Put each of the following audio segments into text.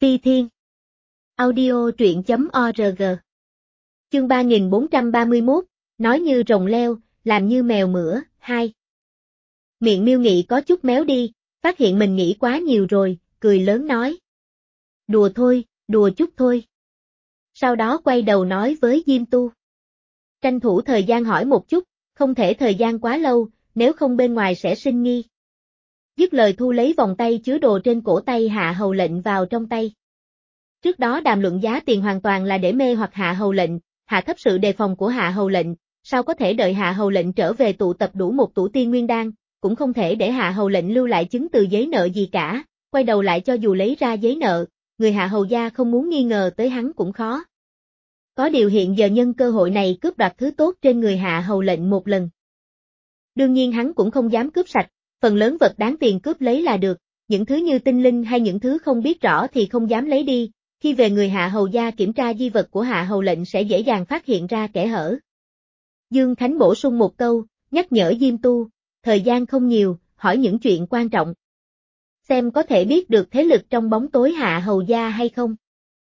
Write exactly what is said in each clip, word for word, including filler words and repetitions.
Phi Thiên. Audio truyện chấm org. Chương ba nghìn bốn trăm ba mươi mốt, nói như rồng leo, làm như mèo mửa, hai. Miệng Miêu Nghị có chút méo đi, phát hiện mình nghĩ quá nhiều rồi, cười lớn nói. Đùa thôi, đùa chút thôi. Sau đó quay đầu nói với Diêm Tu. Tranh thủ thời gian hỏi một chút, không thể thời gian quá lâu, nếu không bên ngoài sẽ sinh nghi. Dứt lời thu lấy vòng tay chứa đồ trên cổ tay Hạ Hầu Lệnh vào trong tay. Trước đó đàm luận giá tiền hoàn toàn là để mê hoặc Hạ Hầu Lệnh, hạ thấp sự đề phòng của Hạ Hầu Lệnh, sao có thể đợi Hạ Hầu Lệnh trở về tụ tập đủ một tủ tiên nguyên đan, cũng không thể để Hạ Hầu Lệnh lưu lại chứng từ giấy nợ gì cả, quay đầu lại cho dù lấy ra giấy nợ, người Hạ Hầu gia không muốn nghi ngờ tới hắn cũng khó. Có điều hiện giờ nhân cơ hội này cướp đoạt thứ tốt trên người Hạ Hầu Lệnh một lần. Đương nhiên hắn cũng không dám cướp sạch, phần lớn vật đáng tiền cướp lấy là được, những thứ như tinh linh hay những thứ không biết rõ thì không dám lấy đi, khi về người Hạ Hầu gia kiểm tra di vật của Hạ Hầu Lệnh sẽ dễ dàng phát hiện ra kẽ hở. Dương Khánh bổ sung một câu, nhắc nhở Diêm Tu, thời gian không nhiều, hỏi những chuyện quan trọng. Xem có thể biết được thế lực trong bóng tối Hạ Hầu gia hay không.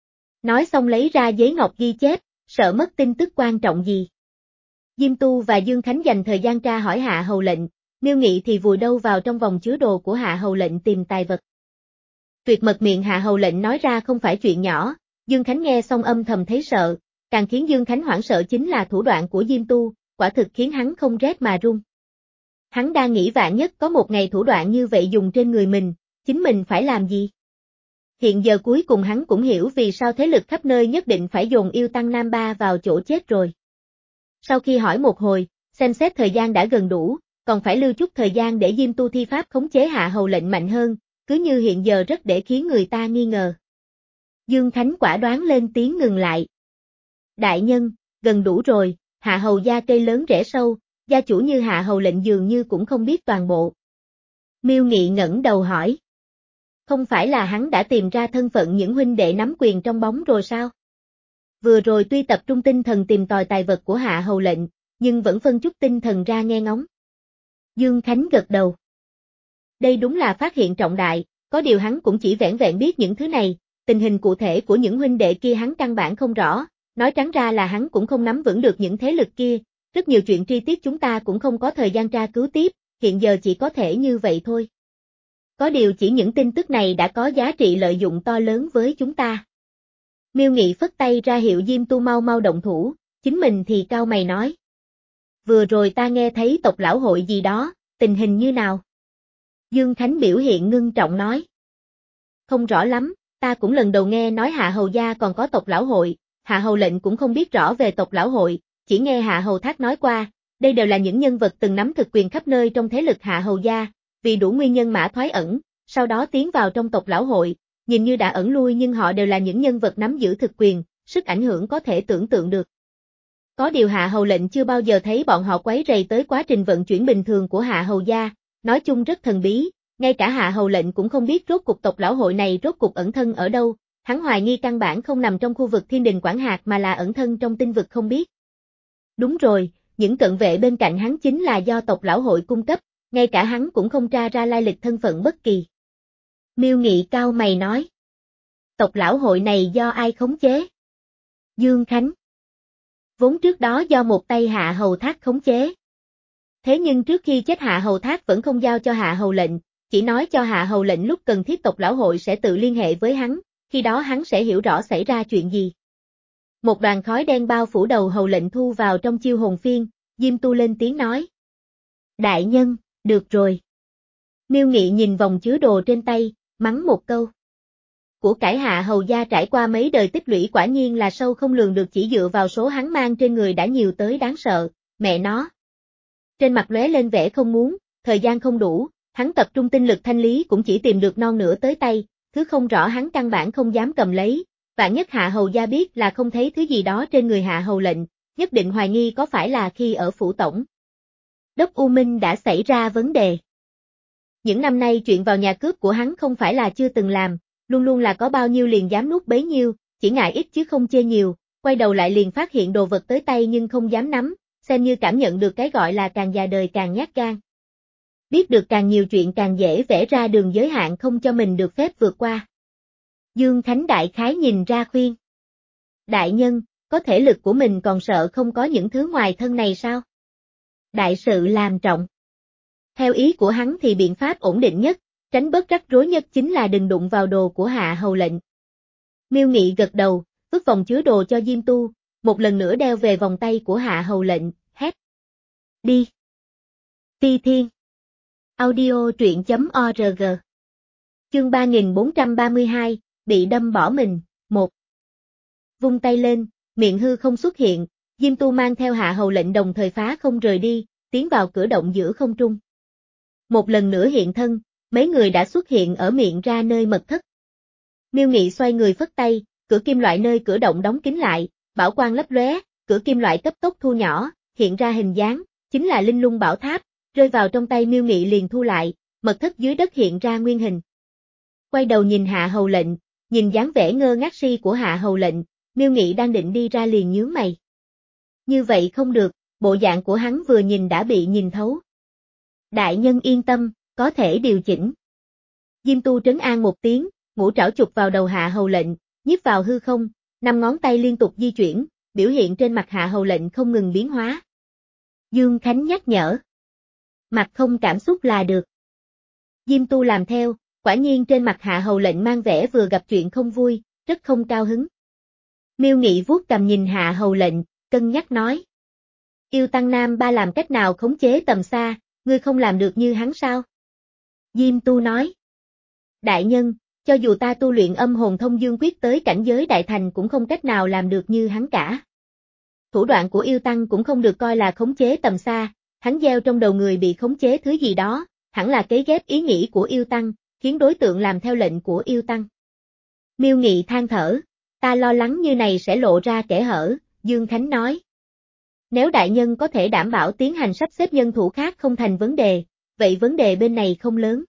Nói xong lấy ra giấy ngọc ghi chép, sợ mất tin tức quan trọng gì. Diêm Tu và Dương Khánh dành thời gian tra hỏi Hạ Hầu Lệnh, Miêu Nghị thì vùi đâu vào trong vòng chứa đồ của Hạ Hầu Lệnh tìm tài vật. Tuyệt mật miệng Hạ Hầu Lệnh nói ra không phải chuyện nhỏ, Dương Khánh nghe xong âm thầm thấy sợ, càng khiến Dương Khánh hoảng sợ chính là thủ đoạn của Diêm Tu, quả thực khiến hắn không rét mà run. Hắn đang nghĩ vạn nhất có một ngày thủ đoạn như vậy dùng trên người mình, chính mình phải làm gì? Hiện giờ cuối cùng hắn cũng hiểu vì sao thế lực khắp nơi nhất định phải dồn Yêu Tăng Nam Ba vào chỗ chết rồi. Sau khi hỏi một hồi, xem xét thời gian đã gần đủ, còn phải lưu chút thời gian để Diêm Tu thi pháp khống chế Hạ Hầu Lệnh mạnh hơn, cứ như hiện giờ rất để khiến người ta nghi ngờ. Dương Khánh quả đoán lên tiếng ngừng lại. Đại nhân, gần đủ rồi, Hạ Hầu gia cây lớn rễ sâu, gia chủ như Hạ Hầu Lệnh dường như cũng không biết toàn bộ. Miêu Nghị ngẩng đầu hỏi. Không phải là hắn đã tìm ra thân phận những huynh đệ nắm quyền trong bóng rồi sao? Vừa rồi tuy tập trung tinh thần tìm tòi tài vật của Hạ Hầu Lệnh, nhưng vẫn phân chút tinh thần ra nghe ngóng. Dương Khánh gật đầu. Đây đúng là phát hiện trọng đại, có điều hắn cũng chỉ vẻn vẹn biết những thứ này, tình hình cụ thể của những huynh đệ kia hắn căn bản không rõ, nói trắng ra là hắn cũng không nắm vững được những thế lực kia, rất nhiều chuyện chi tiết chúng ta cũng không có thời gian tra cứu tiếp, hiện giờ chỉ có thể như vậy thôi. Có điều chỉ những tin tức này đã có giá trị lợi dụng to lớn với chúng ta. Miêu Nghị phất tay ra hiệu Diêm Tu mau mau động thủ, chính mình thì cau mày nói. Vừa rồi ta nghe thấy tộc lão hội gì đó, tình hình như nào? Dương Khánh biểu hiện ngưng trọng nói. Không rõ lắm, ta cũng lần đầu nghe nói Hạ Hầu gia còn có tộc lão hội, Hạ Hầu Lệnh cũng không biết rõ về tộc lão hội, chỉ nghe Hạ Hầu Thác nói qua, đây đều là những nhân vật từng nắm thực quyền khắp nơi trong thế lực Hạ Hầu gia, vì đủ nguyên nhân mã thoái ẩn, sau đó tiến vào trong tộc lão hội, nhìn như đã ẩn lui nhưng họ đều là những nhân vật nắm giữ thực quyền, sức ảnh hưởng có thể tưởng tượng được. Có điều Hạ Hầu Lệnh chưa bao giờ thấy bọn họ quấy rầy tới quá trình vận chuyển bình thường của Hạ Hầu gia, nói chung rất thần bí, ngay cả Hạ Hầu Lệnh cũng không biết rốt cuộc tộc lão hội này rốt cuộc ẩn thân ở đâu, hắn hoài nghi căn bản không nằm trong khu vực Thiên Đình Quản hạt mà là ẩn thân trong tinh vực không biết. Đúng rồi, những cận vệ bên cạnh hắn chính là do tộc lão hội cung cấp, ngay cả hắn cũng không tra ra lai lịch thân phận bất kỳ. Miêu Nghị cau mày nói. Tộc lão hội này do ai khống chế? Dương Khánh. Vốn trước đó do một tay Hạ Hầu Thác khống chế. Thế nhưng trước khi chết Hạ Hầu Thác vẫn không giao cho Hạ Hầu Lệnh, chỉ nói cho Hạ Hầu Lệnh lúc cần thiết tộc lão hội sẽ tự liên hệ với hắn, khi đó hắn sẽ hiểu rõ xảy ra chuyện gì. Một đoàn khói đen bao phủ đầu Hầu Lệnh thu vào trong chiêu hồn phiên, Diêm Tu lên tiếng nói. Đại nhân, được rồi. Miêu Nghị nhìn vòng chứa đồ trên tay, mắng một câu. Của cải Hạ Hầu gia trải qua mấy đời tích lũy quả nhiên là sâu không lường được, chỉ dựa vào số hắn mang trên người đã nhiều tới đáng sợ, mẹ nó. Trên mặt lóe lên vẻ không muốn, thời gian không đủ, hắn tập trung tinh lực thanh lý cũng chỉ tìm được non nửa tới tay, thứ không rõ hắn căn bản không dám cầm lấy, vạn nhất Hạ Hầu gia biết là không thấy thứ gì đó trên người Hạ Hầu Lệnh, nhất định hoài nghi có phải là khi ở phủ tổng Đốc U Minh đã xảy ra vấn đề. Những năm nay chuyện vào nhà cướp của hắn không phải là chưa từng làm, luôn luôn là có bao nhiêu liền dám nuốt bấy nhiêu, chỉ ngại ít chứ không chê nhiều, quay đầu lại liền phát hiện đồ vật tới tay nhưng không dám nắm, xem như cảm nhận được cái gọi là càng già đời càng nhát gan. Biết được càng nhiều chuyện càng dễ vẽ ra đường giới hạn không cho mình được phép vượt qua. Dương Khánh đại khái nhìn ra khuyên. Đại nhân, có thể lực của mình còn sợ không có những thứ ngoài thân này sao? Đại sự làm trọng. Theo ý của hắn thì biện pháp ổn định nhất, tránh bớt rắc rối nhất chính là đừng đụng vào đồ của hạ hầu lệnh. Miêu Nghị gật đầu, vứt vòng chứa đồ cho Diêm Tu, một lần nữa đeo về vòng tay của hạ hầu lệnh, hét. Đi. Phi Thiên. Audio truyện chấm org. Chương ba nghìn bốn trăm ba mươi hai, bị đâm bỏ mình, một. Vung tay lên, miệng hư không xuất hiện, Diêm Tu mang theo hạ hầu lệnh đồng thời phá không rời đi, tiến vào cửa động giữa không trung. Một lần nữa hiện thân, mấy người đã xuất hiện ở miệng ra nơi mật thất. Miêu Nghị xoay người phất tay, cửa kim loại nơi cửa động đóng kín lại, bảo quang lấp lóe, cửa kim loại cấp tốc thu nhỏ, hiện ra hình dáng, chính là Linh Lung Bảo Tháp, rơi vào trong tay Miêu Nghị liền thu lại, mật thất dưới đất hiện ra nguyên hình. Quay đầu nhìn hạ hầu lệnh, nhìn dáng vẻ ngơ ngác si của hạ hầu lệnh, Miêu Nghị đang định đi ra liền nhướng mày. Như vậy không được, bộ dạng của hắn vừa nhìn đã bị nhìn thấu. Đại nhân yên tâm, có thể điều chỉnh. Diêm Tu trấn an một tiếng, ngũ trảo chụp vào đầu hạ hầu lệnh, nhiếp vào hư không, năm ngón tay liên tục di chuyển, biểu hiện trên mặt hạ hầu lệnh không ngừng biến hóa. Dương Khánh nhắc nhở. Mặt không cảm xúc là được. Diêm Tu làm theo, quả nhiên trên mặt hạ hầu lệnh mang vẻ vừa gặp chuyện không vui, rất không cao hứng. Miêu Nghị vuốt cằm nhìn hạ hầu lệnh, cân nhắc nói. Yêu Tăng Nam Ba làm cách nào khống chế tầm xa, ngươi không làm được như hắn sao? Diêm Tu nói. Đại nhân, cho dù ta tu luyện âm hồn thông dương quyết tới cảnh giới đại thành cũng không cách nào làm được như hắn cả. Thủ đoạn của yêu tăng cũng không được coi là khống chế tầm xa, hắn gieo trong đầu người bị khống chế thứ gì đó, hẳn là cấy ghép ý nghĩ của yêu tăng, khiến đối tượng làm theo lệnh của yêu tăng. Miêu Nghị than thở, ta lo lắng như này sẽ lộ ra kẽ hở, Dương Khánh nói. Nếu đại nhân có thể đảm bảo tiến hành sắp xếp nhân thủ khác không thành vấn đề, vậy vấn đề bên này không lớn.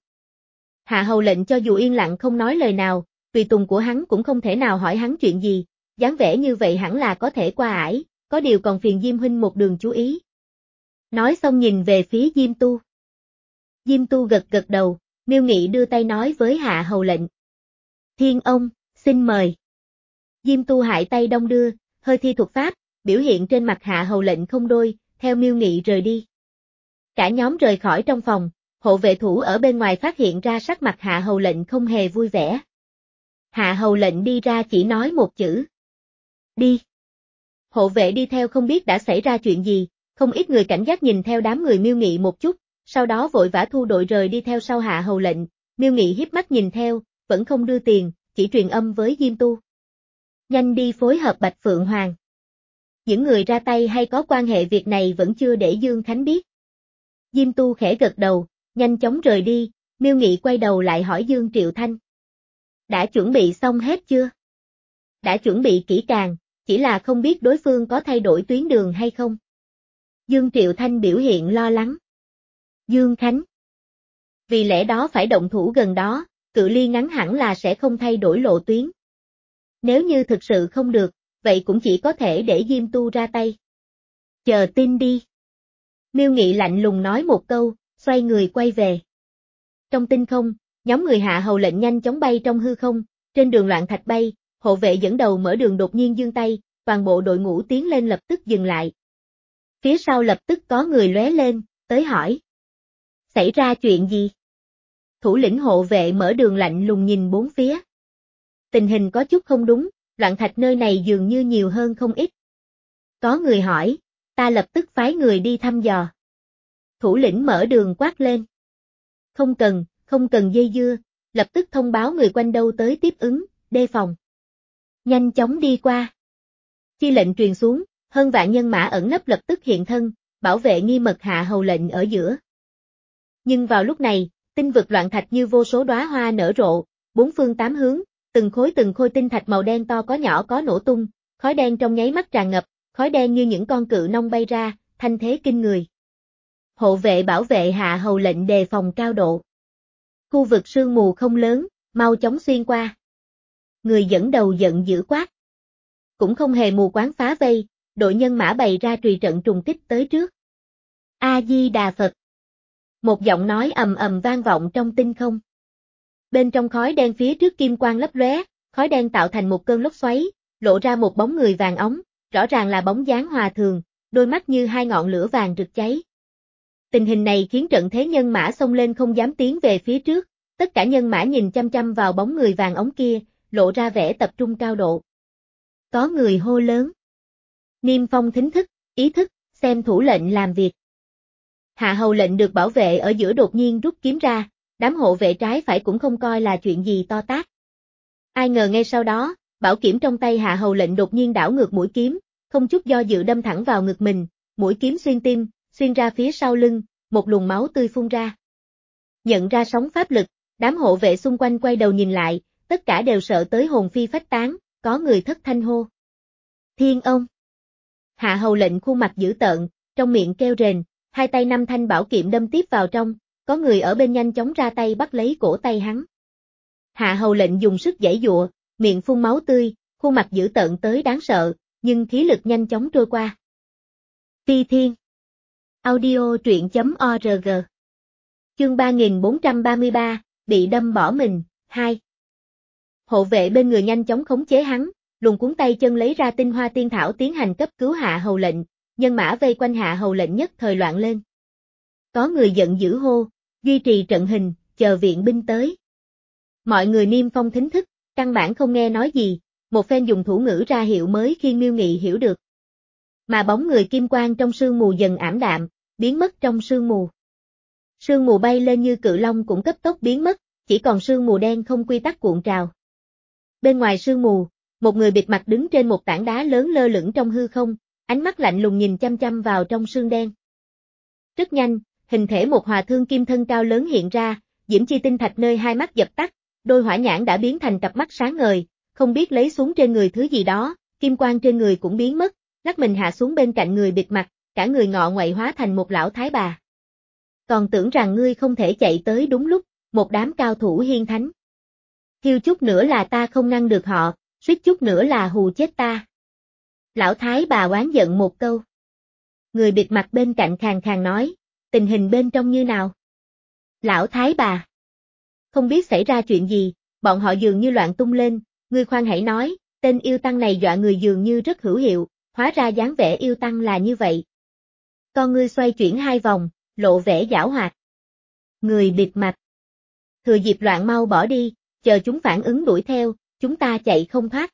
Hạ hầu lệnh cho dù yên lặng không nói lời nào, tùy tùng của hắn cũng không thể nào hỏi hắn chuyện gì, dáng vẻ như vậy hẳn là có thể qua ải, có điều còn phiền Diêm huynh một đường chú ý. Nói xong nhìn về phía Diêm Tu. Diêm Tu gật gật đầu, Miêu Nghị đưa tay nói với hạ hầu lệnh. Thiên ông, xin mời. Diêm Tu hại tay đông đưa, hơi thi thuật pháp, biểu hiện trên mặt hạ hầu lệnh không đôi, theo Miêu Nghị rời đi. Cả nhóm rời khỏi trong phòng, hộ vệ thủ ở bên ngoài phát hiện ra sắc mặt hạ hầu lệnh không hề vui vẻ. Hạ hầu lệnh đi ra chỉ nói một chữ. Đi. Hộ vệ đi theo không biết đã xảy ra chuyện gì, không ít người cảnh giác nhìn theo đám người Miêu Nghị một chút, sau đó vội vã thu đội rời đi theo sau hạ hầu lệnh, Miêu Nghị hiếp mắt nhìn theo, vẫn không đưa tiền, chỉ truyền âm với Diêm Tu. Nhanh đi phối hợp Bạch Phượng Hoàng. Những người ra tay hay có quan hệ việc này vẫn chưa để Dương Khánh biết. Diêm Tu khẽ gật đầu, nhanh chóng rời đi, Miêu Nghị quay đầu lại hỏi Dương Triệu Thanh. Đã chuẩn bị xong hết chưa? Đã chuẩn bị kỹ càng, chỉ là không biết đối phương có thay đổi tuyến đường hay không. Dương Triệu Thanh biểu hiện lo lắng. Dương Khánh. Vì lẽ đó phải động thủ gần đó, cự ly ngắn hẳn là sẽ không thay đổi lộ tuyến. Nếu như thực sự không được, vậy cũng chỉ có thể để Diêm Tu ra tay. Chờ tin đi. Miêu Nghị lạnh lùng nói một câu, xoay người quay về. Trong tinh không, nhóm người hạ hầu lệnh nhanh chóng bay trong hư không, trên đường loạn thạch bay, hộ vệ dẫn đầu mở đường đột nhiên giương tay, toàn bộ đội ngũ tiến lên lập tức dừng lại. Phía sau lập tức có người lóe lên, tới hỏi. Xảy ra chuyện gì? Thủ lĩnh hộ vệ mở đường lạnh lùng nhìn bốn phía. Tình hình có chút không đúng, loạn thạch nơi này dường như nhiều hơn không ít. Có người hỏi, ta lập tức phái người đi thăm dò. Thủ lĩnh mở đường quát lên. Không cần, không cần dây dưa, lập tức thông báo người quanh đâu tới tiếp ứng, đề phòng. Nhanh chóng đi qua. Chi lệnh truyền xuống, hơn vạn nhân mã ẩn nấp lập tức hiện thân, bảo vệ nghi mật hạ hầu lệnh ở giữa. Nhưng vào lúc này, tinh vực loạn thạch như vô số đóa hoa nở rộ, bốn phương tám hướng, từng khối từng khối tinh thạch màu đen to có nhỏ có nổ tung, khói đen trong nháy mắt tràn ngập, khói đen như những con cự nông bay ra, thanh thế kinh người. Hộ vệ bảo vệ hạ hầu lệnh đề phòng cao độ. Khu vực sương mù không lớn, mau chóng xuyên qua. Người dẫn đầu giận dữ quát. Cũng không hề mù quáng phá vây, đội nhân mã bày ra trùy trận trùng kích tới trước. A-di-đà Phật. Một giọng nói ầm ầm vang vọng trong tinh không. Bên trong khói đen phía trước kim quang lấp lóe, khói đen tạo thành một cơn lốc xoáy, lộ ra một bóng người vàng óng, rõ ràng là bóng dáng Hòa Thường, đôi mắt như hai ngọn lửa vàng rực cháy. Tình hình này khiến trận thế nhân mã xông lên không dám tiến về phía trước, tất cả nhân mã nhìn chăm chăm vào bóng người vàng óng kia, lộ ra vẻ tập trung cao độ. Có người hô lớn. Niêm Phong thính thức, ý thức, xem thủ lệnh làm việc. Hạ hầu lệnh được bảo vệ ở giữa đột nhiên rút kiếm ra, đám hộ vệ trái phải cũng không coi là chuyện gì to tát. Ai ngờ ngay sau đó, bảo kiếm trong tay hạ hầu lệnh đột nhiên đảo ngược mũi kiếm, không chút do dự đâm thẳng vào ngực mình, mũi kiếm xuyên tim, xuyên ra phía sau lưng, một luồng máu tươi phun ra. Nhận ra sóng pháp lực, đám hộ vệ xung quanh quay đầu nhìn lại, tất cả đều sợ tới hồn phi phách tán, có người thất thanh hô. Thiên ông! Hạ hầu lệnh khuôn mặt dữ tợn, trong miệng kêu rền, hai tay năm thanh bảo kiệm đâm tiếp vào trong, có người ở bên nhanh chóng ra tay bắt lấy cổ tay hắn. Hạ hầu lệnh dùng sức giãy giụa, miệng phun máu tươi, khuôn mặt dữ tợn tới đáng sợ, nhưng khí lực nhanh chóng trôi qua. Phi Thiên Audio truyện chấm org Chương ba nghìn bốn trăm ba mươi ba, bị đâm bỏ mình, hai. Hộ vệ bên người nhanh chóng khống chế hắn, luồn cuốn tay chân lấy ra tinh hoa tiên thảo tiến hành cấp cứu hạ hầu lệnh, nhân mã vây quanh hạ hầu lệnh nhất thời loạn lên. Có người giận dữ hô, duy trì trận hình, chờ viện binh tới. Mọi người Niêm Phong thính thức, căn bản không nghe nói gì, một phen dùng thủ ngữ ra hiệu mới khi Miêu Nghị hiểu được. Mà bóng người kim quang trong sương mù dần ảm đạm, biến mất trong sương mù. Sương mù bay lên như cự long cũng cấp tốc biến mất, chỉ còn sương mù đen không quy tắc cuộn trào. Bên ngoài sương mù, một người bịt mặt đứng trên một tảng đá lớn lơ lửng trong hư không, ánh mắt lạnh lùng nhìn chăm chăm vào trong sương đen. Rất nhanh, hình thể một hòa thương kim thân cao lớn hiện ra, diễm chi tinh thạch nơi hai mắt dập tắt, đôi hỏa nhãn đã biến thành cặp mắt sáng ngời, không biết lấy xuống trên người thứ gì đó, kim quang trên người cũng biến mất, lắc mình hạ xuống bên cạnh người bịt mặt, cả người ngọ nguậy hóa thành một lão thái bà. Còn tưởng rằng ngươi không thể chạy tới đúng lúc, một đám cao thủ hiên thánh. Thiêu chút nữa là ta không ngăn được họ, suýt chút nữa là hù chết ta. Lão thái bà oán giận một câu. Người bịt mặt bên cạnh khàn khàn nói, tình hình bên trong như nào? Lão thái bà. Không biết xảy ra chuyện gì, bọn họ dường như loạn tung lên, ngươi khoan hãy nói, tên yêu tăng này dọa người dường như rất hữu hiệu, hóa ra dáng vẻ yêu tăng là như vậy. Con ngươi xoay chuyển hai vòng, lộ vẻ giảo hoạt. Người bịt mặt. Thừa dịp loạn mau bỏ đi, chờ chúng phản ứng đuổi theo, chúng ta chạy không thoát.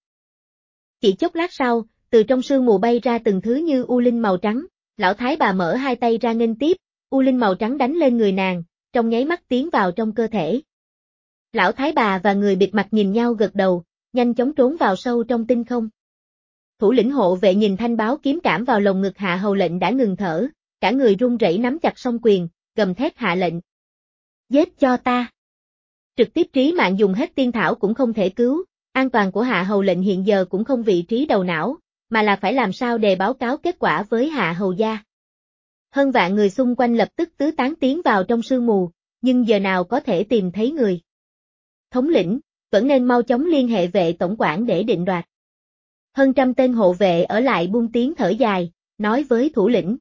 Chỉ chốc lát sau, từ trong sương mù bay ra từng thứ như u linh màu trắng, lão thái bà mở hai tay ra nghênh tiếp, u linh màu trắng đánh lên người nàng, trong nháy mắt tiến vào trong cơ thể. Lão thái bà và người bịt mặt nhìn nhau gật đầu, nhanh chóng trốn vào sâu trong tinh không. Thủ lĩnh hộ vệ nhìn thanh báo kiếm cảm vào lồng ngực hạ hầu lệnh đã ngừng thở, cả người run rẩy nắm chặt song quyền, gầm thét hạ lệnh. Giết cho ta! Trực tiếp trí mạng dùng hết tiên thảo cũng không thể cứu, an toàn của hạ hầu lệnh hiện giờ cũng không vị trí đầu não, mà là phải làm sao để báo cáo kết quả với hạ hầu gia. Hơn vạn người xung quanh lập tức tứ tán tiến vào trong sương mù, nhưng giờ nào có thể tìm thấy người. Thống lĩnh, vẫn nên mau chóng liên hệ vệ tổng quản để định đoạt. Hơn trăm tên hộ vệ ở lại buông tiếng thở dài, nói với thủ lĩnh.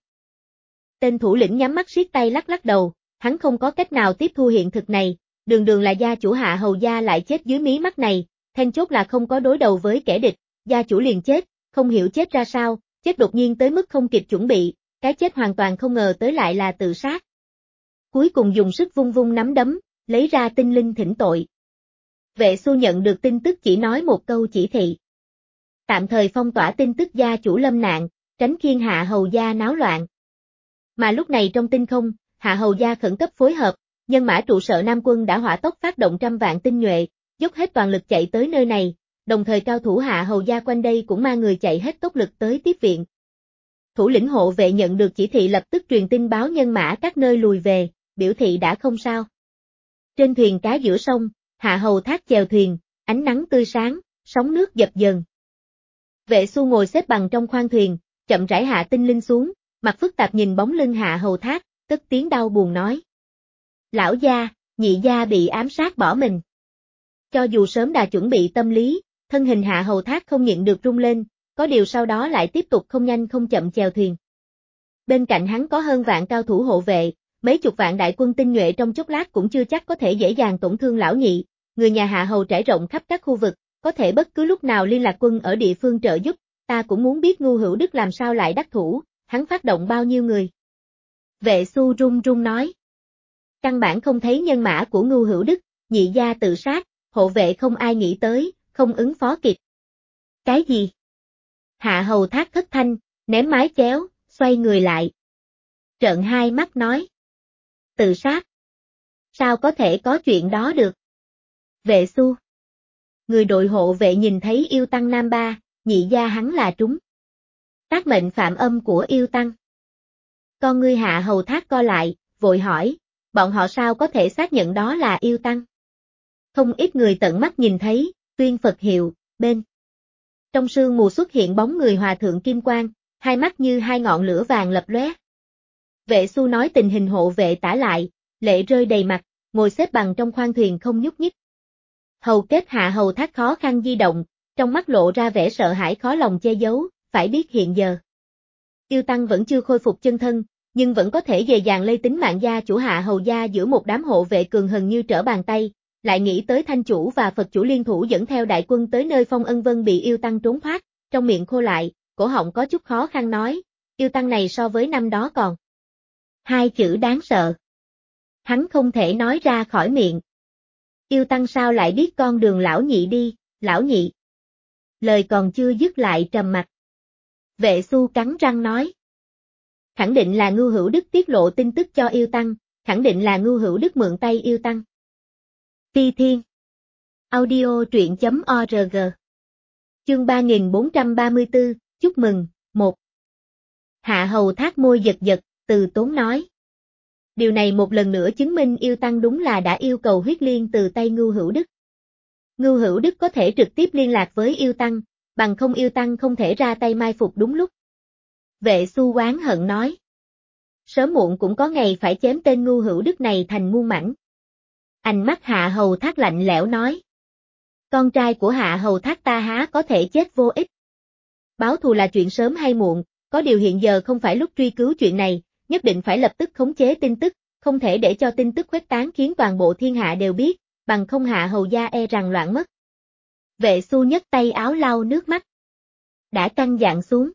Tên thủ lĩnh nhắm mắt siết tay lắc lắc đầu, hắn không có cách nào tiếp thu hiện thực này, đường đường là gia chủ hạ hầu gia lại chết dưới mí mắt này, then chốt là không có đối đầu với kẻ địch, gia chủ liền chết, không hiểu chết ra sao, chết đột nhiên tới mức không kịp chuẩn bị, cái chết hoàn toàn không ngờ tới lại là tự sát. Cuối cùng dùng sức vung vung nắm đấm, lấy ra tinh linh thỉnh tội. Vệ Xu nhận được tin tức chỉ nói một câu chỉ thị. Tạm thời phong tỏa tin tức gia chủ lâm nạn, tránh khiên hạ hầu gia náo loạn. Mà lúc này trong tinh không, hạ hầu gia khẩn cấp phối hợp, nhân mã trụ sở Nam quân đã hỏa tốc phát động trăm vạn tinh nhuệ, dốc hết toàn lực chạy tới nơi này, đồng thời cao thủ hạ hầu gia quanh đây cũng mang người chạy hết tốc lực tới tiếp viện. Thủ lĩnh hộ vệ nhận được chỉ thị lập tức truyền tin báo nhân mã các nơi lùi về, biểu thị đã không sao. Trên thuyền cá giữa sông, hạ hầu thác chèo thuyền, ánh nắng tươi sáng, sóng nước dập dờn. Vệ Xu ngồi xếp bằng trong khoang thuyền, chậm rãi hạ tinh linh xuống, mặt phức tạp nhìn bóng lưng hạ hầu thác, cất tiếng đau buồn nói. Lão gia, nhị gia bị ám sát bỏ mình. Cho dù sớm đã chuẩn bị tâm lý, thân hình hạ hầu thác không nhịn được rung lên, có điều sau đó lại tiếp tục không nhanh không chậm chèo thuyền. Bên cạnh hắn có hơn vạn cao thủ hộ vệ, mấy chục vạn đại quân tinh nhuệ trong chốc lát cũng chưa chắc có thể dễ dàng tổn thương lão nhị, người nhà hạ hầu trải rộng khắp các khu vực, có thể bất cứ lúc nào liên lạc quân ở địa phương trợ giúp, ta cũng muốn biết Ngưu Hữu Đức làm sao lại đắc thủ, hắn phát động bao nhiêu người. Vệ Xu run run nói. Căn bản không thấy nhân mã của Ngưu Hữu Đức, nhị gia tự sát, hộ vệ không ai nghĩ tới, không ứng phó kịp. Cái gì? Hạ Hầu Thác thất thanh, ném mái chéo, xoay người lại. Trợn hai mắt nói. Tự sát? Sao có thể có chuyện đó được? Vệ Xu. Người đội hộ vệ nhìn thấy yêu tăng Nam Ba, nhị gia hắn là trúng. Tác mệnh phạm âm của yêu tăng. Con ngươi Hạ Hầu Thác co lại, vội hỏi, bọn họ sao có thể xác nhận đó là yêu tăng? Không ít người tận mắt nhìn thấy, tuyên Phật hiệu, bên. Trong sương mù xuất hiện bóng người hòa thượng Kim Quang, hai mắt như hai ngọn lửa vàng lập lóe. Vệ Xu nói tình hình hộ vệ tả lại, lệ rơi đầy mặt, ngồi xếp bằng trong khoang thuyền không nhúc nhích. Hầu kết Hạ Hầu Thác khó khăn di động, trong mắt lộ ra vẻ sợ hãi khó lòng che giấu, phải biết hiện giờ. Yêu tăng vẫn chưa khôi phục chân thân, nhưng vẫn có thể dễ dàng lây tính mạng gia chủ Hạ Hầu gia giữa một đám hộ vệ cường hần như trở bàn tay, lại nghĩ tới Thanh chủ và Phật chủ liên thủ dẫn theo đại quân tới nơi Phong Ân Vân bị yêu tăng trốn thoát, trong miệng khô lại, cổ họng có chút khó khăn nói, yêu tăng này so với năm đó còn. Hai chữ đáng sợ. Hắn không thể nói ra khỏi miệng. Yêu tăng sao lại biết con đường lão nhị đi, lão nhị. Lời còn chưa dứt lại trầm mặc. Vệ Xu cắn răng nói. Khẳng định là Ngưu Hữu Đức tiết lộ tin tức cho yêu tăng, khẳng định là Ngưu Hữu Đức mượn tay yêu tăng. Phi Thiên. Audio truyện chấm org. Chương ba nghìn bốn trăm ba mươi tư, chúc mừng, một. Hạ Hầu Thác môi giật giật, từ tốn nói. Điều này một lần nữa chứng minh yêu tăng đúng là đã yêu cầu huyết liên từ tay Ngưu Hữu Đức. Ngưu Hữu Đức có thể trực tiếp liên lạc với yêu tăng, bằng không yêu tăng không thể ra tay mai phục đúng lúc. Vệ Xu oán hận nói. Sớm muộn cũng có ngày phải chém tên Ngưu Hữu Đức này thành muôn mảnh. Ánh mắt Hạ Hầu Thác lạnh lẽo nói. Con trai của Hạ Hầu Thác ta há có thể chết vô ích. Báo thù là chuyện sớm hay muộn, có điều hiện giờ không phải lúc truy cứu chuyện này, nhất định phải lập tức khống chế tin tức, không thể để cho tin tức khuếch tán khiến toàn bộ thiên hạ đều biết, bằng không Hạ Hầu gia e rằng loạn mất. Vệ Xu nhấc tay áo lau nước mắt. Đã căng dạn xuống.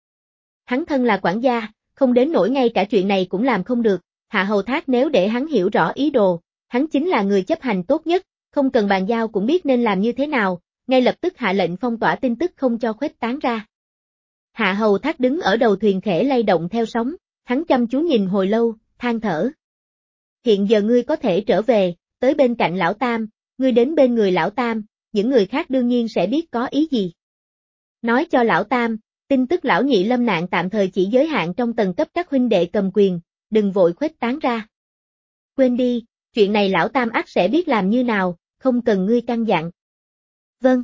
Hắn thân là quản gia, không đến nỗi ngay cả chuyện này cũng làm không được, Hạ Hầu Thác nếu để hắn hiểu rõ ý đồ, hắn chính là người chấp hành tốt nhất, không cần bàn giao cũng biết nên làm như thế nào, ngay lập tức hạ lệnh phong tỏa tin tức không cho khuếch tán ra. Hạ Hầu Thác đứng ở đầu thuyền khẽ lay động theo sóng, hắn chăm chú nhìn hồi lâu, than thở. Hiện giờ ngươi có thể trở về, tới bên cạnh Lão Tam, ngươi đến bên người Lão Tam, những người khác đương nhiên sẽ biết có ý gì. Nói cho Lão Tam, tin tức Lão Nhị lâm nạn tạm thời chỉ giới hạn trong tầng cấp các huynh đệ cầm quyền, đừng vội khuếch tán ra. Quên đi, chuyện này Lão Tam ắt sẽ biết làm như nào, không cần ngươi căn dặn. Vâng.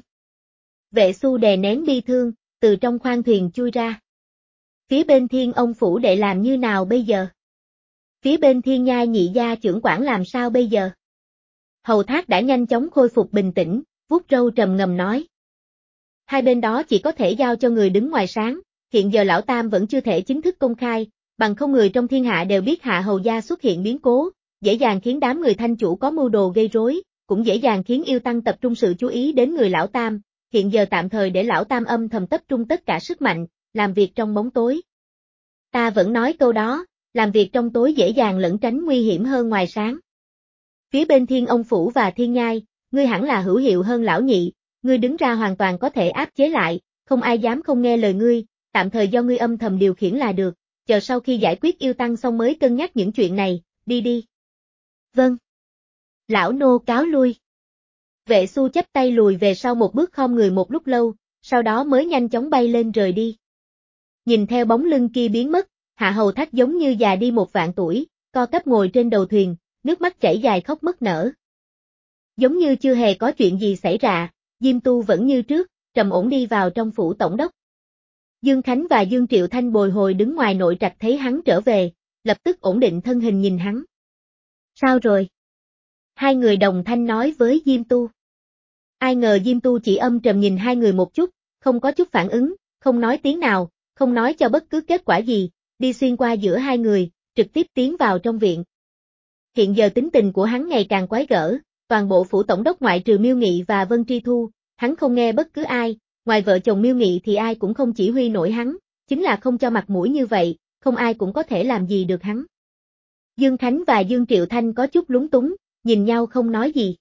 Vệ Xu đè nén bi thương, từ trong khoang thuyền chui ra. Phía bên Thiên ông phủ đệ làm như nào bây giờ? Phía bên Thiên Nhai nhị gia trưởng quản làm sao bây giờ? Hầu Thác đã nhanh chóng khôi phục bình tĩnh, vuốt râu trầm ngâm nói. Hai bên đó chỉ có thể giao cho người đứng ngoài sáng, hiện giờ Lão Tam vẫn chưa thể chính thức công khai, bằng không người trong thiên hạ đều biết Hạ Hầu gia xuất hiện biến cố, dễ dàng khiến đám người Thanh chủ có mưu đồ gây rối, cũng dễ dàng khiến yêu tăng tập trung sự chú ý đến người Lão Tam, hiện giờ tạm thời để Lão Tam âm thầm tập trung tất cả sức mạnh, làm việc trong bóng tối. Ta vẫn nói câu đó, làm việc trong tối dễ dàng lẫn tránh nguy hiểm hơn ngoài sáng. Phía bên Thiên ông phủ và Thiên Nhai, ngươi hẳn là hữu hiệu hơn Lão Nhị, ngươi đứng ra hoàn toàn có thể áp chế lại, không ai dám không nghe lời ngươi, tạm thời do ngươi âm thầm điều khiển là được, chờ sau khi giải quyết yêu tăng xong mới cân nhắc những chuyện này, đi đi. Vâng. Lão nô cáo lui. Vệ Xu chắp tay lùi về sau một bước khom người một lúc lâu, sau đó mới nhanh chóng bay lên rời đi. Nhìn theo bóng lưng kia biến mất, Hạ Hầu Thác giống như già đi một vạn tuổi, co cắp ngồi trên đầu thuyền, nước mắt chảy dài khóc mất nở. Giống như chưa hề có chuyện gì xảy ra, Diêm Tu vẫn như trước, trầm ổn đi vào trong phủ tổng đốc. Dương Khánh và Dương Triệu Thanh bồi hồi đứng ngoài nội trạch thấy hắn trở về, lập tức ổn định thân hình nhìn hắn. Sao rồi? Hai người đồng thanh nói với Diêm Tu. Ai ngờ Diêm Tu chỉ âm trầm nhìn hai người một chút, không có chút phản ứng, không nói tiếng nào, không nói cho bất cứ kết quả gì, đi xuyên qua giữa hai người, trực tiếp tiến vào trong viện. Hiện giờ tính tình của hắn ngày càng quái gở, toàn bộ phủ tổng đốc ngoại trừ Miêu Nghị và Vân Tri Thu, hắn không nghe bất cứ ai, ngoài vợ chồng Miêu Nghị thì ai cũng không chỉ huy nổi hắn, chính là không cho mặt mũi như vậy, không ai cũng có thể làm gì được hắn. Dương Khánh và Dương Triệu Thanh có chút lúng túng, nhìn nhau không nói gì.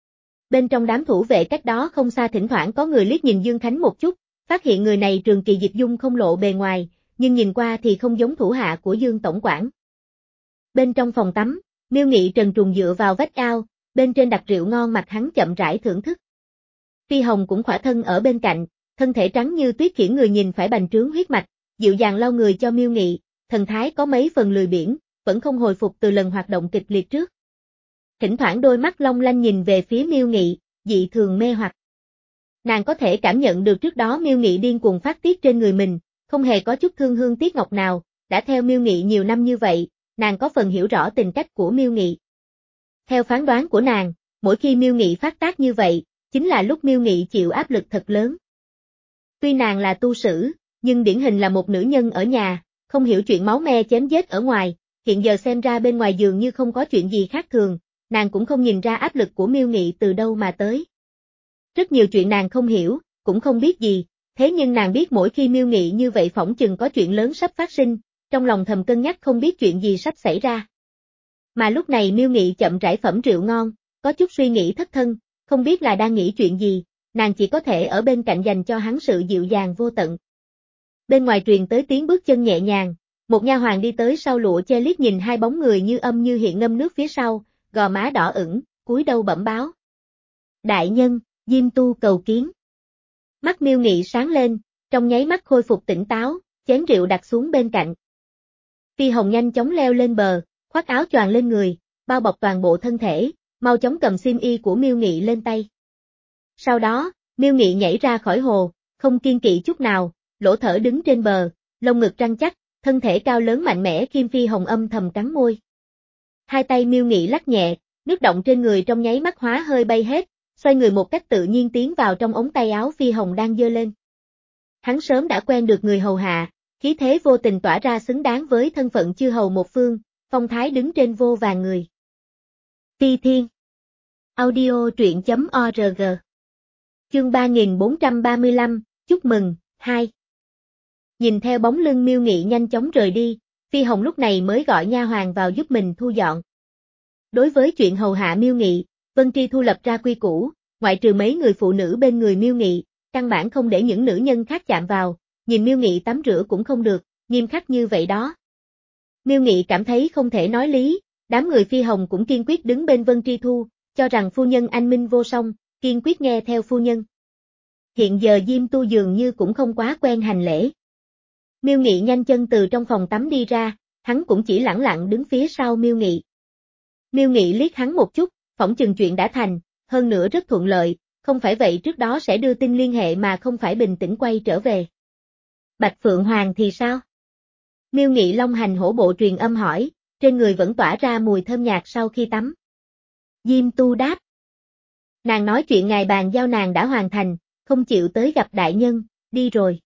Bên trong đám thủ vệ cách đó không xa thỉnh thoảng có người liếc nhìn Dương Khánh một chút, phát hiện người này Trường Kỳ Dịch Dung không lộ bề ngoài, nhưng nhìn qua thì không giống thủ hạ của Dương tổng quản. Bên trong phòng tắm, Miêu Nghị trần truồng dựa vào vách ao, bên trên đặt rượu ngon mặt hắn chậm rãi thưởng thức. Phi Hồng cũng khỏa thân ở bên cạnh, thân thể trắng như tuyết khiến người nhìn phải bành trướng huyết mạch, dịu dàng lau người cho Miêu Nghị, thần thái có mấy phần lười biếng, vẫn không hồi phục từ lần hoạt động kịch liệt trước. Thỉnh thoảng đôi mắt long lanh nhìn về phía Miêu Nghị, dị thường mê hoặc. Nàng có thể cảm nhận được trước đó Miêu Nghị điên cuồng phát tiết trên người mình, không hề có chút thương hương tiếc ngọc nào, đã theo Miêu Nghị nhiều năm như vậy, nàng có phần hiểu rõ tình cách của Miêu Nghị. Theo phán đoán của nàng, mỗi khi Miêu Nghị phát tác như vậy, chính là lúc Miêu Nghị chịu áp lực thật lớn. Tuy nàng là tu sử, nhưng điển hình là một nữ nhân ở nhà, không hiểu chuyện máu me chém giết ở ngoài, hiện giờ xem ra bên ngoài dường như không có chuyện gì khác thường, nàng cũng không nhìn ra áp lực của Miêu Nghị từ đâu mà tới. Rất nhiều chuyện nàng không hiểu, cũng không biết gì, thế nhưng nàng biết mỗi khi Miêu Nghị như vậy phỏng chừng có chuyện lớn sắp phát sinh, trong lòng thầm cân nhắc không biết chuyện gì sắp xảy ra. Mà lúc này Miêu Nghị chậm rãi phẩm rượu ngon, có chút suy nghĩ thất thân, không biết là đang nghĩ chuyện gì, nàng chỉ có thể ở bên cạnh dành cho hắn sự dịu dàng vô tận. Bên ngoài truyền tới tiếng bước chân nhẹ nhàng, một nha hoàn đi tới sau lụa che liếc nhìn hai bóng người như âm như hiện ngâm nước phía sau, gò má đỏ ửng, cúi đầu bẩm báo. Đại nhân, Diêm Tu cầu kiến. Mắt Miêu Nghị sáng lên, trong nháy mắt khôi phục tỉnh táo, chén rượu đặt xuống bên cạnh. Phi Hồng nhanh chóng leo lên bờ, khoác áo choàng lên người, bao bọc toàn bộ thân thể, mau chóng cầm xiêm y của Miêu Nghị lên tay. Sau đó, Miêu Nghị nhảy ra khỏi hồ, không kiêng kỵ chút nào, lỗ thở đứng trên bờ, lông ngực rắn chắc, thân thể cao lớn mạnh mẽ kim Phi Hồng âm thầm cắn môi. Hai tay Miêu Nghị lắc nhẹ, nước động trên người trong nháy mắt hóa hơi bay hết, xoay người một cách tự nhiên tiến vào trong ống tay áo Phi Hồng đang giơ lên. Hắn sớm đã quen được người hầu hạ, khí thế vô tình tỏa ra xứng đáng với thân phận chư hầu một phương, phong thái đứng trên vô vàn người. Phi Thiên Audio truyện chấm org Chương ba nghìn bốn trăm ba mươi lăm, chúc mừng, hai. Nhìn theo bóng lưng Miêu Nghị nhanh chóng rời đi, Phi Hồng lúc này mới gọi nha hoàn vào giúp mình thu dọn. Đối với chuyện hầu hạ Miêu Nghị, Vân Tri Thu lập ra quy củ, ngoại trừ mấy người phụ nữ bên người Miêu Nghị, căn bản không để những nữ nhân khác chạm vào, nhìn Miêu Nghị tắm rửa cũng không được, nghiêm khắc như vậy đó. Miêu Nghị cảm thấy không thể nói lý, đám người Phi Hồng cũng kiên quyết đứng bên Vân Tri Thu, cho rằng phu nhân anh minh vô song, kiên quyết nghe theo phu nhân. Hiện giờ Diêm Tu dường như cũng không quá quen hành lễ. Miêu Nghị nhanh chân từ trong phòng tắm đi ra, hắn cũng chỉ lẳng lặng đứng phía sau Miêu Nghị. Miêu Nghị liếc hắn một chút, phỏng chừng chuyện đã thành, hơn nữa rất thuận lợi, không phải vậy trước đó sẽ đưa tin liên hệ mà không phải bình tĩnh quay trở về. Bạch Phượng Hoàng thì sao? Miêu Nghị long hành hổ bộ truyền âm hỏi, trên người vẫn tỏa ra mùi thơm nhạt sau khi tắm. Diêm Tu đáp. Nàng nói chuyện ngài bàn giao nàng đã hoàn thành, không chịu tới gặp đại nhân, đi rồi.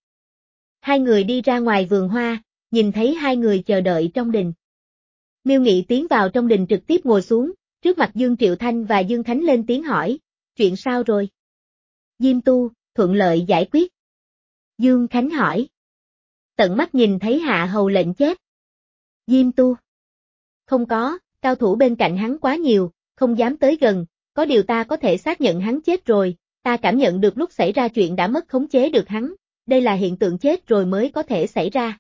Hai người đi ra ngoài vườn hoa, nhìn thấy hai người chờ đợi trong đình. Miêu Nghị tiến vào trong đình trực tiếp ngồi xuống, trước mặt Dương Triệu Thanh và Dương Khánh lên tiếng hỏi, chuyện sao rồi? Diêm Tu, thuận lợi giải quyết. Dương Khánh hỏi. Tận mắt nhìn thấy hạ hầu lệnh chết. Diêm Tu. Không có, cao thủ bên cạnh hắn quá nhiều, không dám tới gần, có điều ta có thể xác nhận hắn chết rồi, ta cảm nhận được lúc xảy ra chuyện đã mất khống chế được hắn, đây là hiện tượng chết rồi mới có thể xảy ra.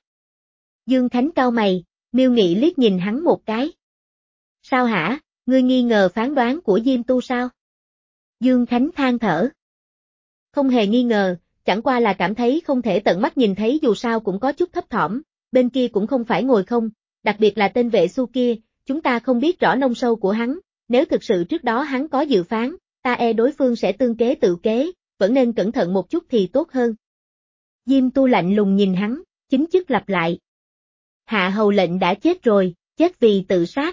Dương Khánh cau mày, Miêu Nghị liếc nhìn hắn một cái. Sao hả, ngươi nghi ngờ phán đoán của Diêm Tu sao? Dương Khánh than thở. Không hề nghi ngờ, chẳng qua là cảm thấy không thể tận mắt nhìn thấy dù sao cũng có chút thấp thỏm, bên kia cũng không phải ngồi không, đặc biệt là tên vệ su kia, chúng ta không biết rõ nông sâu của hắn, nếu thực sự trước đó hắn có dự phán, ta e đối phương sẽ tương kế tự kế, vẫn nên cẩn thận một chút thì tốt hơn. Diêm Tu lạnh lùng nhìn hắn, chính chức lặp lại. Hạ hầu lệnh đã chết rồi, chết vì tự sát.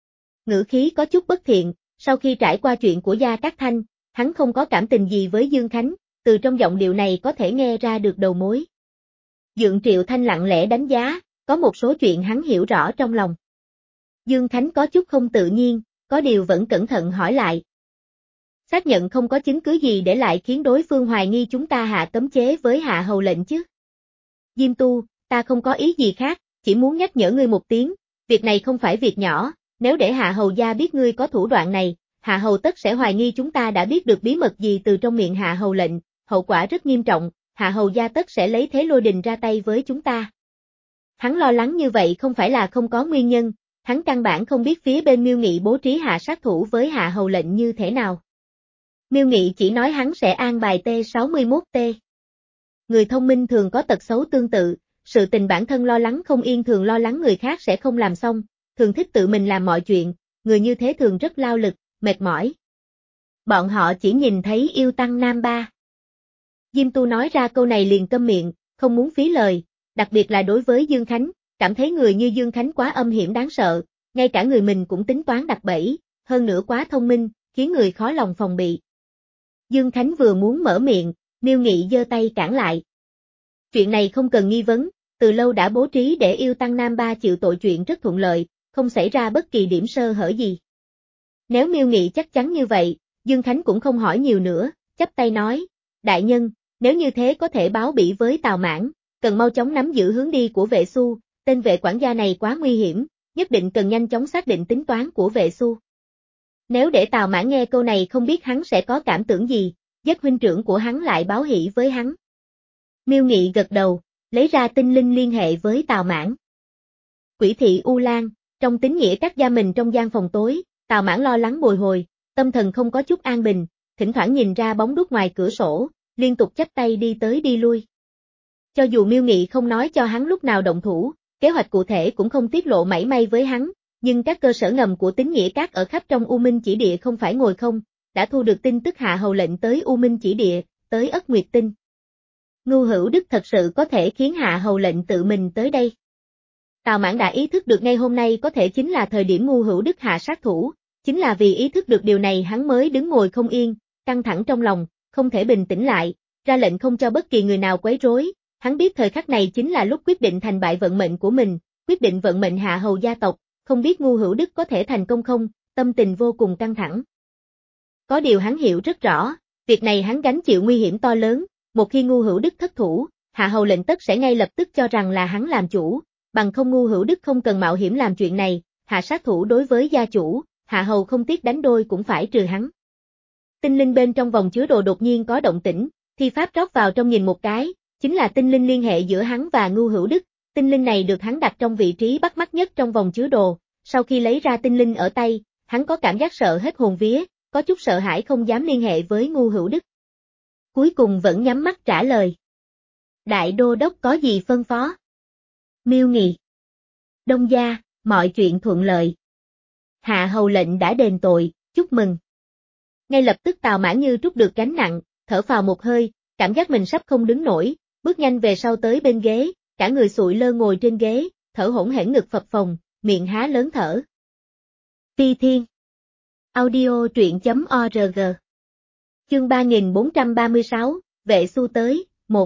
Ngữ khí có chút bất thiện, sau khi trải qua chuyện của Gia Cát Thanh, hắn không có cảm tình gì với Dương Khánh, từ trong giọng điệu này có thể nghe ra được đầu mối. Dượng Triệu Thanh lặng lẽ đánh giá, có một số chuyện hắn hiểu rõ trong lòng. Dương Khánh có chút không tự nhiên, có điều vẫn cẩn thận hỏi lại. xác nhận không có chứng cứ gì để lại khiến đối phương hoài nghi chúng ta hạ cấm chế với hạ hầu lệnh chứ. Diêm Tu, ta không có ý gì khác, chỉ muốn nhắc nhở ngươi một tiếng, việc này không phải việc nhỏ, nếu để hạ hầu gia biết ngươi có thủ đoạn này, hạ hầu tất sẽ hoài nghi chúng ta đã biết được bí mật gì từ trong miệng hạ hầu lệnh, hậu quả rất nghiêm trọng, hạ hầu gia tất sẽ lấy thế lôi đình ra tay với chúng ta. Hắn lo lắng như vậy không phải là không có nguyên nhân, hắn căn bản không biết phía bên Miêu Nghị bố trí hạ sát thủ với hạ hầu lệnh như thế nào. Miêu Nghị chỉ nói hắn sẽ an bài T sáu mươi mốt T. Người thông minh thường có tật xấu tương tự, sự tình bản thân lo lắng không yên thường lo lắng người khác sẽ không làm xong, thường thích tự mình làm mọi chuyện, người như thế thường rất lao lực, mệt mỏi. Bọn họ chỉ nhìn thấy yêu tăng nam ba. Diêm Tu nói ra câu này liền câm miệng, không muốn phí lời, đặc biệt là đối với Dương Khánh, cảm thấy người như Dương Khánh quá âm hiểm đáng sợ, ngay cả người mình cũng tính toán đặt bẫy, hơn nữa quá thông minh, khiến người khó lòng phòng bị. Dương Khánh vừa muốn mở miệng, Miêu Nghị giơ tay cản lại. Chuyện này không cần nghi vấn, từ lâu đã bố trí để yêu tăng nam ba chịu tội, chuyện rất thuận lợi, không xảy ra bất kỳ điểm sơ hở gì. Nếu Miêu Nghị chắc chắn như vậy, Dương Khánh cũng không hỏi nhiều nữa, chắp tay nói, đại nhân, nếu như thế có thể báo bỉ với Tào Mãn, cần mau chóng nắm giữ hướng đi của Vệ Xu, tên vệ quản gia này quá nguy hiểm, nhất định cần nhanh chóng xác định tính toán của Vệ Xu. Nếu để Tào Mãn nghe câu này không biết hắn sẽ có cảm tưởng gì, giết huynh trưởng của hắn lại báo hỷ với hắn. Miêu Nghị gật đầu, lấy ra tinh linh liên hệ với Tào Mãn. Quỷ thị U Lan, trong tín nghĩa cắt gia mình trong gian phòng tối, Tào Mãn lo lắng bồi hồi, tâm thần không có chút an bình, thỉnh thoảng nhìn ra bóng đúc ngoài cửa sổ, liên tục chắp tay đi tới đi lui. Cho dù Miêu Nghị không nói cho hắn lúc nào động thủ, kế hoạch cụ thể cũng không tiết lộ mảy may với hắn, nhưng các cơ sở ngầm của tín nghĩa các ở khắp trong U Minh Chỉ Địa không phải ngồi không, đã thu được tin tức hạ hầu lệnh tới U Minh Chỉ Địa, tới Ất Nguyệt Tinh. Ngưu Hữu Đức thật sự có thể khiến hạ hầu lệnh tự mình tới đây. Tào Mãn đã ý thức được ngay hôm nay có thể chính là thời điểm Ngưu Hữu Đức hạ sát thủ, chính là vì ý thức được điều này hắn mới đứng ngồi không yên, căng thẳng trong lòng, không thể bình tĩnh lại, ra lệnh không cho bất kỳ người nào quấy rối, hắn biết thời khắc này chính là lúc quyết định thành bại vận mệnh của mình, quyết định vận mệnh hạ hầu gia tộc, không biết Ngưu Hữu Đức có thể thành công không, tâm tình vô cùng căng thẳng. Có điều hắn hiểu rất rõ, việc này hắn gánh chịu nguy hiểm to lớn, một khi Ngưu Hữu Đức thất thủ, hạ hầu lệnh tất sẽ ngay lập tức cho rằng là hắn làm chủ, bằng không Ngưu Hữu Đức không cần mạo hiểm làm chuyện này, hạ sát thủ đối với gia chủ, hạ hầu không tiếc đánh đôi cũng phải trừ hắn. Tinh linh bên trong vòng chứa đồ đột nhiên có động tĩnh, thi pháp rót vào trong nhìn một cái, chính là tinh linh liên hệ giữa hắn và Ngưu Hữu Đức, tinh linh này được hắn đặt trong vị trí bắt mắt nhất trong vòng chứa đồ, sau khi lấy ra tinh linh ở tay, hắn có cảm giác sợ hết hồn vía, có chút sợ hãi không dám liên hệ với Ngưu Hữu Đức. Cuối cùng vẫn nhắm mắt trả lời. Đại đô đốc có gì phân phó? Miêu Nghị. Đông gia, mọi chuyện thuận lợi. Hạ hầu lệnh đã đền tội, chúc mừng. Ngay lập tức Tào Mãn như trút được gánh nặng, thở phào một hơi, cảm giác mình sắp không đứng nổi, bước nhanh về sau tới bên ghế, cả người sụi lơ ngồi trên ghế, thở hổn hển ngực phập phồng, miệng há lớn thở. Phi Thiên. Audio truyện chấm org. Chương ba nghìn bốn trăm ba mươi sáu, Vệ Xu tới, một.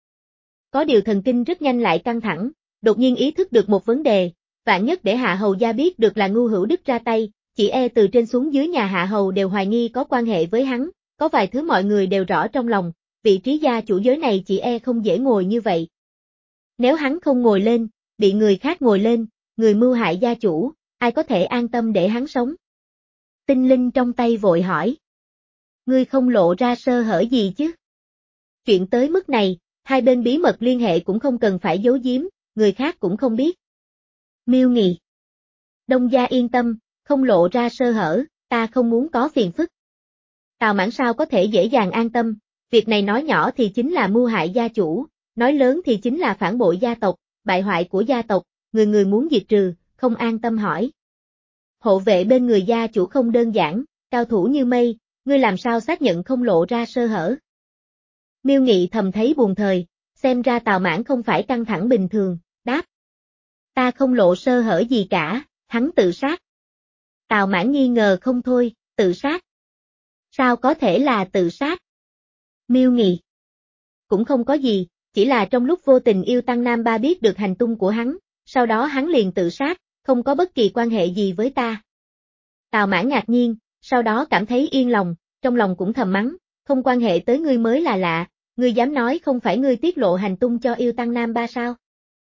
Có điều thần kinh rất nhanh lại căng thẳng, đột nhiên ý thức được một vấn đề, vạn nhất để hạ hầu gia biết được là Ngưu Hữu Đức ra tay, chỉ e từ trên xuống dưới nhà hạ hầu đều hoài nghi có quan hệ với hắn, có vài thứ mọi người đều rõ trong lòng, vị trí gia chủ giới này chỉ e không dễ ngồi như vậy. Nếu hắn không ngồi lên, bị người khác ngồi lên, người mưu hại gia chủ, ai có thể an tâm để hắn sống? Tinh linh trong tay vội hỏi. Ngươi không lộ ra sơ hở gì chứ? Chuyện tới mức này, hai bên bí mật liên hệ cũng không cần phải giấu giếm, người khác cũng không biết. Miêu Nghị. Đông gia yên tâm, không lộ ra sơ hở, ta không muốn có phiền phức. Tào Mãn sao có thể dễ dàng an tâm, việc này nói nhỏ thì chính là mưu hại gia chủ, nói lớn thì chính là phản bội gia tộc, bại hoại của gia tộc, người người muốn diệt trừ, không an tâm hỏi. Hộ vệ bên người gia chủ không đơn giản, cao thủ như mây, ngươi làm sao xác nhận không lộ ra sơ hở? Miêu Nghị thầm thấy buồn thời, xem ra Tào Mãn không phải căng thẳng bình thường, đáp. Ta không lộ sơ hở gì cả, hắn tự sát. Tào Mãn nghi ngờ không thôi, tự sát. Sao có thể là tự sát? Miêu Nghị. Cũng không có gì, chỉ là trong lúc vô tình yêu tăng Nam Ba biết được hành tung của hắn, sau đó hắn liền tự sát, không có bất kỳ quan hệ gì với ta. Tào Mãn ngạc nhiên, sau đó cảm thấy yên lòng, trong lòng cũng thầm mắng, không quan hệ tới ngươi mới là lạ, ngươi dám nói không phải ngươi tiết lộ hành tung cho yêu tăng Nam Ba sao?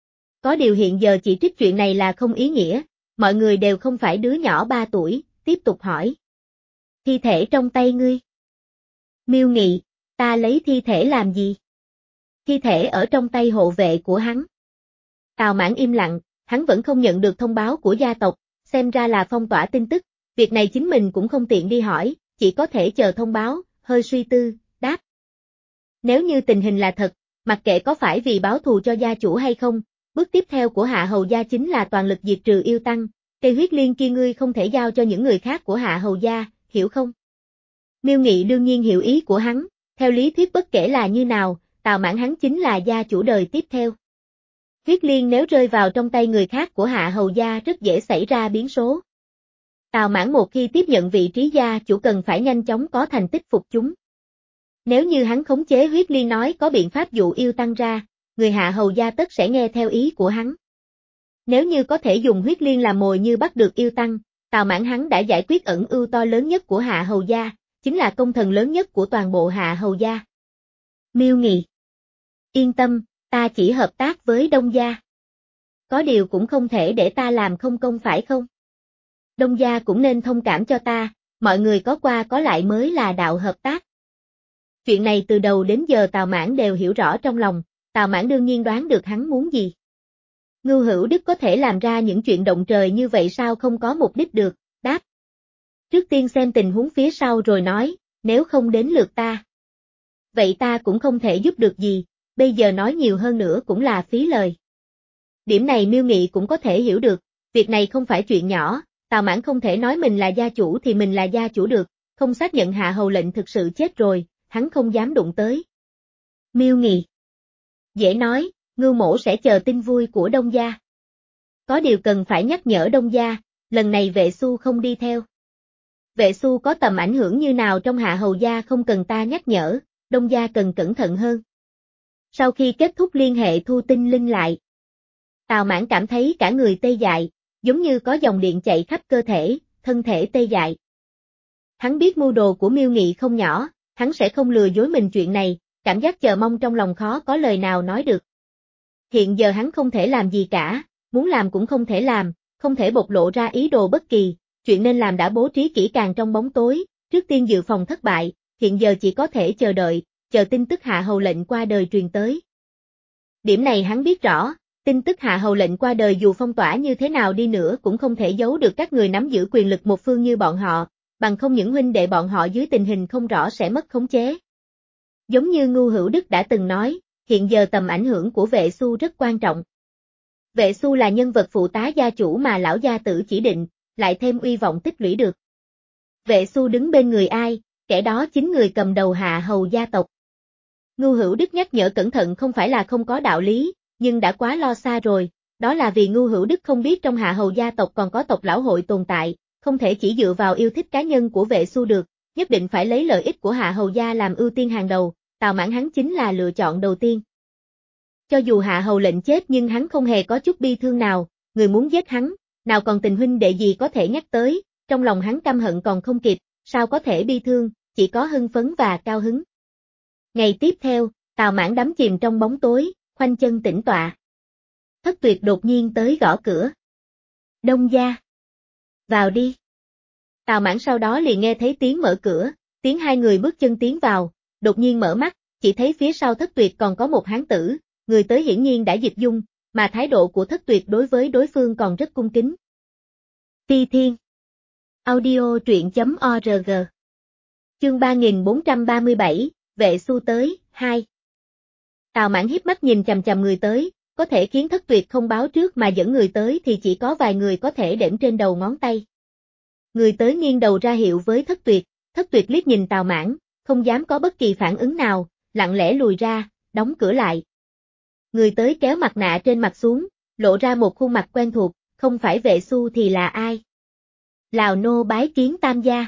Có điều hiện giờ chỉ trích chuyện này là không ý nghĩa, mọi người đều không phải đứa nhỏ ba tuổi, tiếp tục hỏi. Thi thể trong tay ngươi. Miêu Nghị, ta lấy thi thể làm gì? Thi thể ở trong tay hộ vệ của hắn. Tào Mãn im lặng, hắn vẫn không nhận được thông báo của gia tộc, xem ra là phong tỏa tin tức, việc này chính mình cũng không tiện đi hỏi, chỉ có thể chờ thông báo, hơi suy tư, đáp. Nếu như tình hình là thật, mặc kệ có phải vì báo thù cho gia chủ hay không, bước tiếp theo của Hạ Hầu gia chính là toàn lực diệt trừ yêu tăng, cây huyết liên kia ngươi không thể giao cho những người khác của Hạ Hầu gia, hiểu không? Miêu Nghị đương nhiên hiểu ý của hắn, theo lý thuyết bất kể là như nào, Tào Mãn hắn chính là gia chủ đời tiếp theo. Huyết liên nếu rơi vào trong tay người khác của Hạ Hầu gia rất dễ xảy ra biến số. Tào Mãn một khi tiếp nhận vị trí gia chủ cần phải nhanh chóng có thành tích phục chúng. Nếu như hắn khống chế huyết liên nói có biện pháp dụ yêu tăng ra, người Hạ Hầu gia tất sẽ nghe theo ý của hắn. Nếu như có thể dùng huyết liên làm mồi như bắt được yêu tăng, Tào Mãn hắn đã giải quyết ẩn ưu to lớn nhất của Hạ Hầu gia, chính là công thần lớn nhất của toàn bộ Hạ Hầu gia. Miêu Nghị. Yên tâm, ta chỉ hợp tác với Đông gia. Có điều cũng không thể để ta làm không công phải không? Đông gia cũng nên thông cảm cho ta, mọi người có qua có lại mới là đạo hợp tác. Chuyện này từ đầu đến giờ Tào Mãn đều hiểu rõ trong lòng, Tào Mãn đương nhiên đoán được hắn muốn gì. Ngưu Hữu Đức có thể làm ra những chuyện động trời như vậy sao không có mục đích được, đáp. Trước tiên xem tình huống phía sau rồi nói, nếu không đến lượt ta. Vậy ta cũng không thể giúp được gì, bây giờ nói nhiều hơn nữa cũng là phí lời. Điểm này Miêu Nghị cũng có thể hiểu được, việc này không phải chuyện nhỏ, Tào Mãn không thể nói mình là gia chủ thì mình là gia chủ được, không xác nhận Hạ Hầu lệnh thực sự chết rồi, hắn không dám đụng tới. Miêu Nghị. Dễ nói, Ngưu mỗ sẽ chờ tin vui của Đông gia. Có điều cần phải nhắc nhở Đông gia, lần này Vệ Xu không đi theo. Vệ Xu có tầm ảnh hưởng như nào trong Hạ Hầu gia không cần ta nhắc nhở, Đông gia cần cẩn thận hơn. Sau khi kết thúc liên hệ thu tinh linh lại, Tào Mãn cảm thấy cả người tê dại, giống như có dòng điện chạy khắp cơ thể, thân thể tê dại. Hắn biết mưu đồ của Miêu Nghị không nhỏ, hắn sẽ không lừa dối mình chuyện này, cảm giác chờ mong trong lòng khó có lời nào nói được. Hiện giờ hắn không thể làm gì cả, muốn làm cũng không thể làm, không thể bộc lộ ra ý đồ bất kỳ, chuyện nên làm đã bố trí kỹ càng trong bóng tối, trước tiên dự phòng thất bại, hiện giờ chỉ có thể chờ đợi, chờ tin tức Hạ Hầu lệnh qua đời truyền tới. Điểm này hắn biết rõ, tin tức Hạ Hầu lệnh qua đời dù phong tỏa như thế nào đi nữa cũng không thể giấu được các người nắm giữ quyền lực một phương như bọn họ, bằng không những huynh đệ bọn họ dưới tình hình không rõ sẽ mất khống chế. Giống như Ngưu Hữu Đức đã từng nói, hiện giờ tầm ảnh hưởng của Vệ Xu rất quan trọng. Vệ Xu là nhân vật phụ tá gia chủ mà lão gia tử chỉ định, lại thêm uy vọng tích lũy được. Vệ Xu đứng bên người ai, kẻ đó chính người cầm đầu Hạ Hầu gia tộc. Ngưu Hữu Đức nhắc nhở cẩn thận không phải là không có đạo lý, nhưng đã quá lo xa rồi, đó là vì Ngưu Hữu Đức không biết trong Hạ Hầu gia tộc còn có tộc lão hội tồn tại, không thể chỉ dựa vào yêu thích cá nhân của Vệ Xu được, nhất định phải lấy lợi ích của Hạ Hầu gia làm ưu tiên hàng đầu, Tào Mãn hắn chính là lựa chọn đầu tiên. Cho dù Hạ Hầu lệnh chết nhưng hắn không hề có chút bi thương nào, người muốn giết hắn, nào còn tình huynh đệ gì có thể nhắc tới, trong lòng hắn căm hận còn không kịp, sao có thể bi thương, chỉ có hưng phấn và cao hứng. Ngày tiếp theo, Tào Mãn đắm chìm trong bóng tối, khoanh chân tĩnh tọa. Thất Tuyệt đột nhiên tới gõ cửa. Đông gia. Vào đi. Tào Mãn sau đó liền nghe thấy tiếng mở cửa, tiếng hai người bước chân tiến vào, đột nhiên mở mắt, chỉ thấy phía sau Thất Tuyệt còn có một hán tử, người tới hiển nhiên đã dịch dung, mà thái độ của Thất Tuyệt đối với đối phương còn rất cung kính. Phi Thiên. Audio truyện chấm org. Chương ba nghìn bốn trăm ba mươi bảy, Vệ Xu tới, hai. Tào Mãn hiếp mắt nhìn chằm chằm người tới, có thể khiến Thất Tuyệt không báo trước mà dẫn người tới thì chỉ có vài người có thể đếm trên đầu ngón tay. Người tới nghiêng đầu ra hiệu với Thất Tuyệt, Thất Tuyệt liếc nhìn Tào Mãn, không dám có bất kỳ phản ứng nào, lặng lẽ lùi ra, đóng cửa lại. Người tới kéo mặt nạ trên mặt xuống, lộ ra một khuôn mặt quen thuộc, không phải Vệ Xu thì là ai? Lào nô bái kiến tam gia.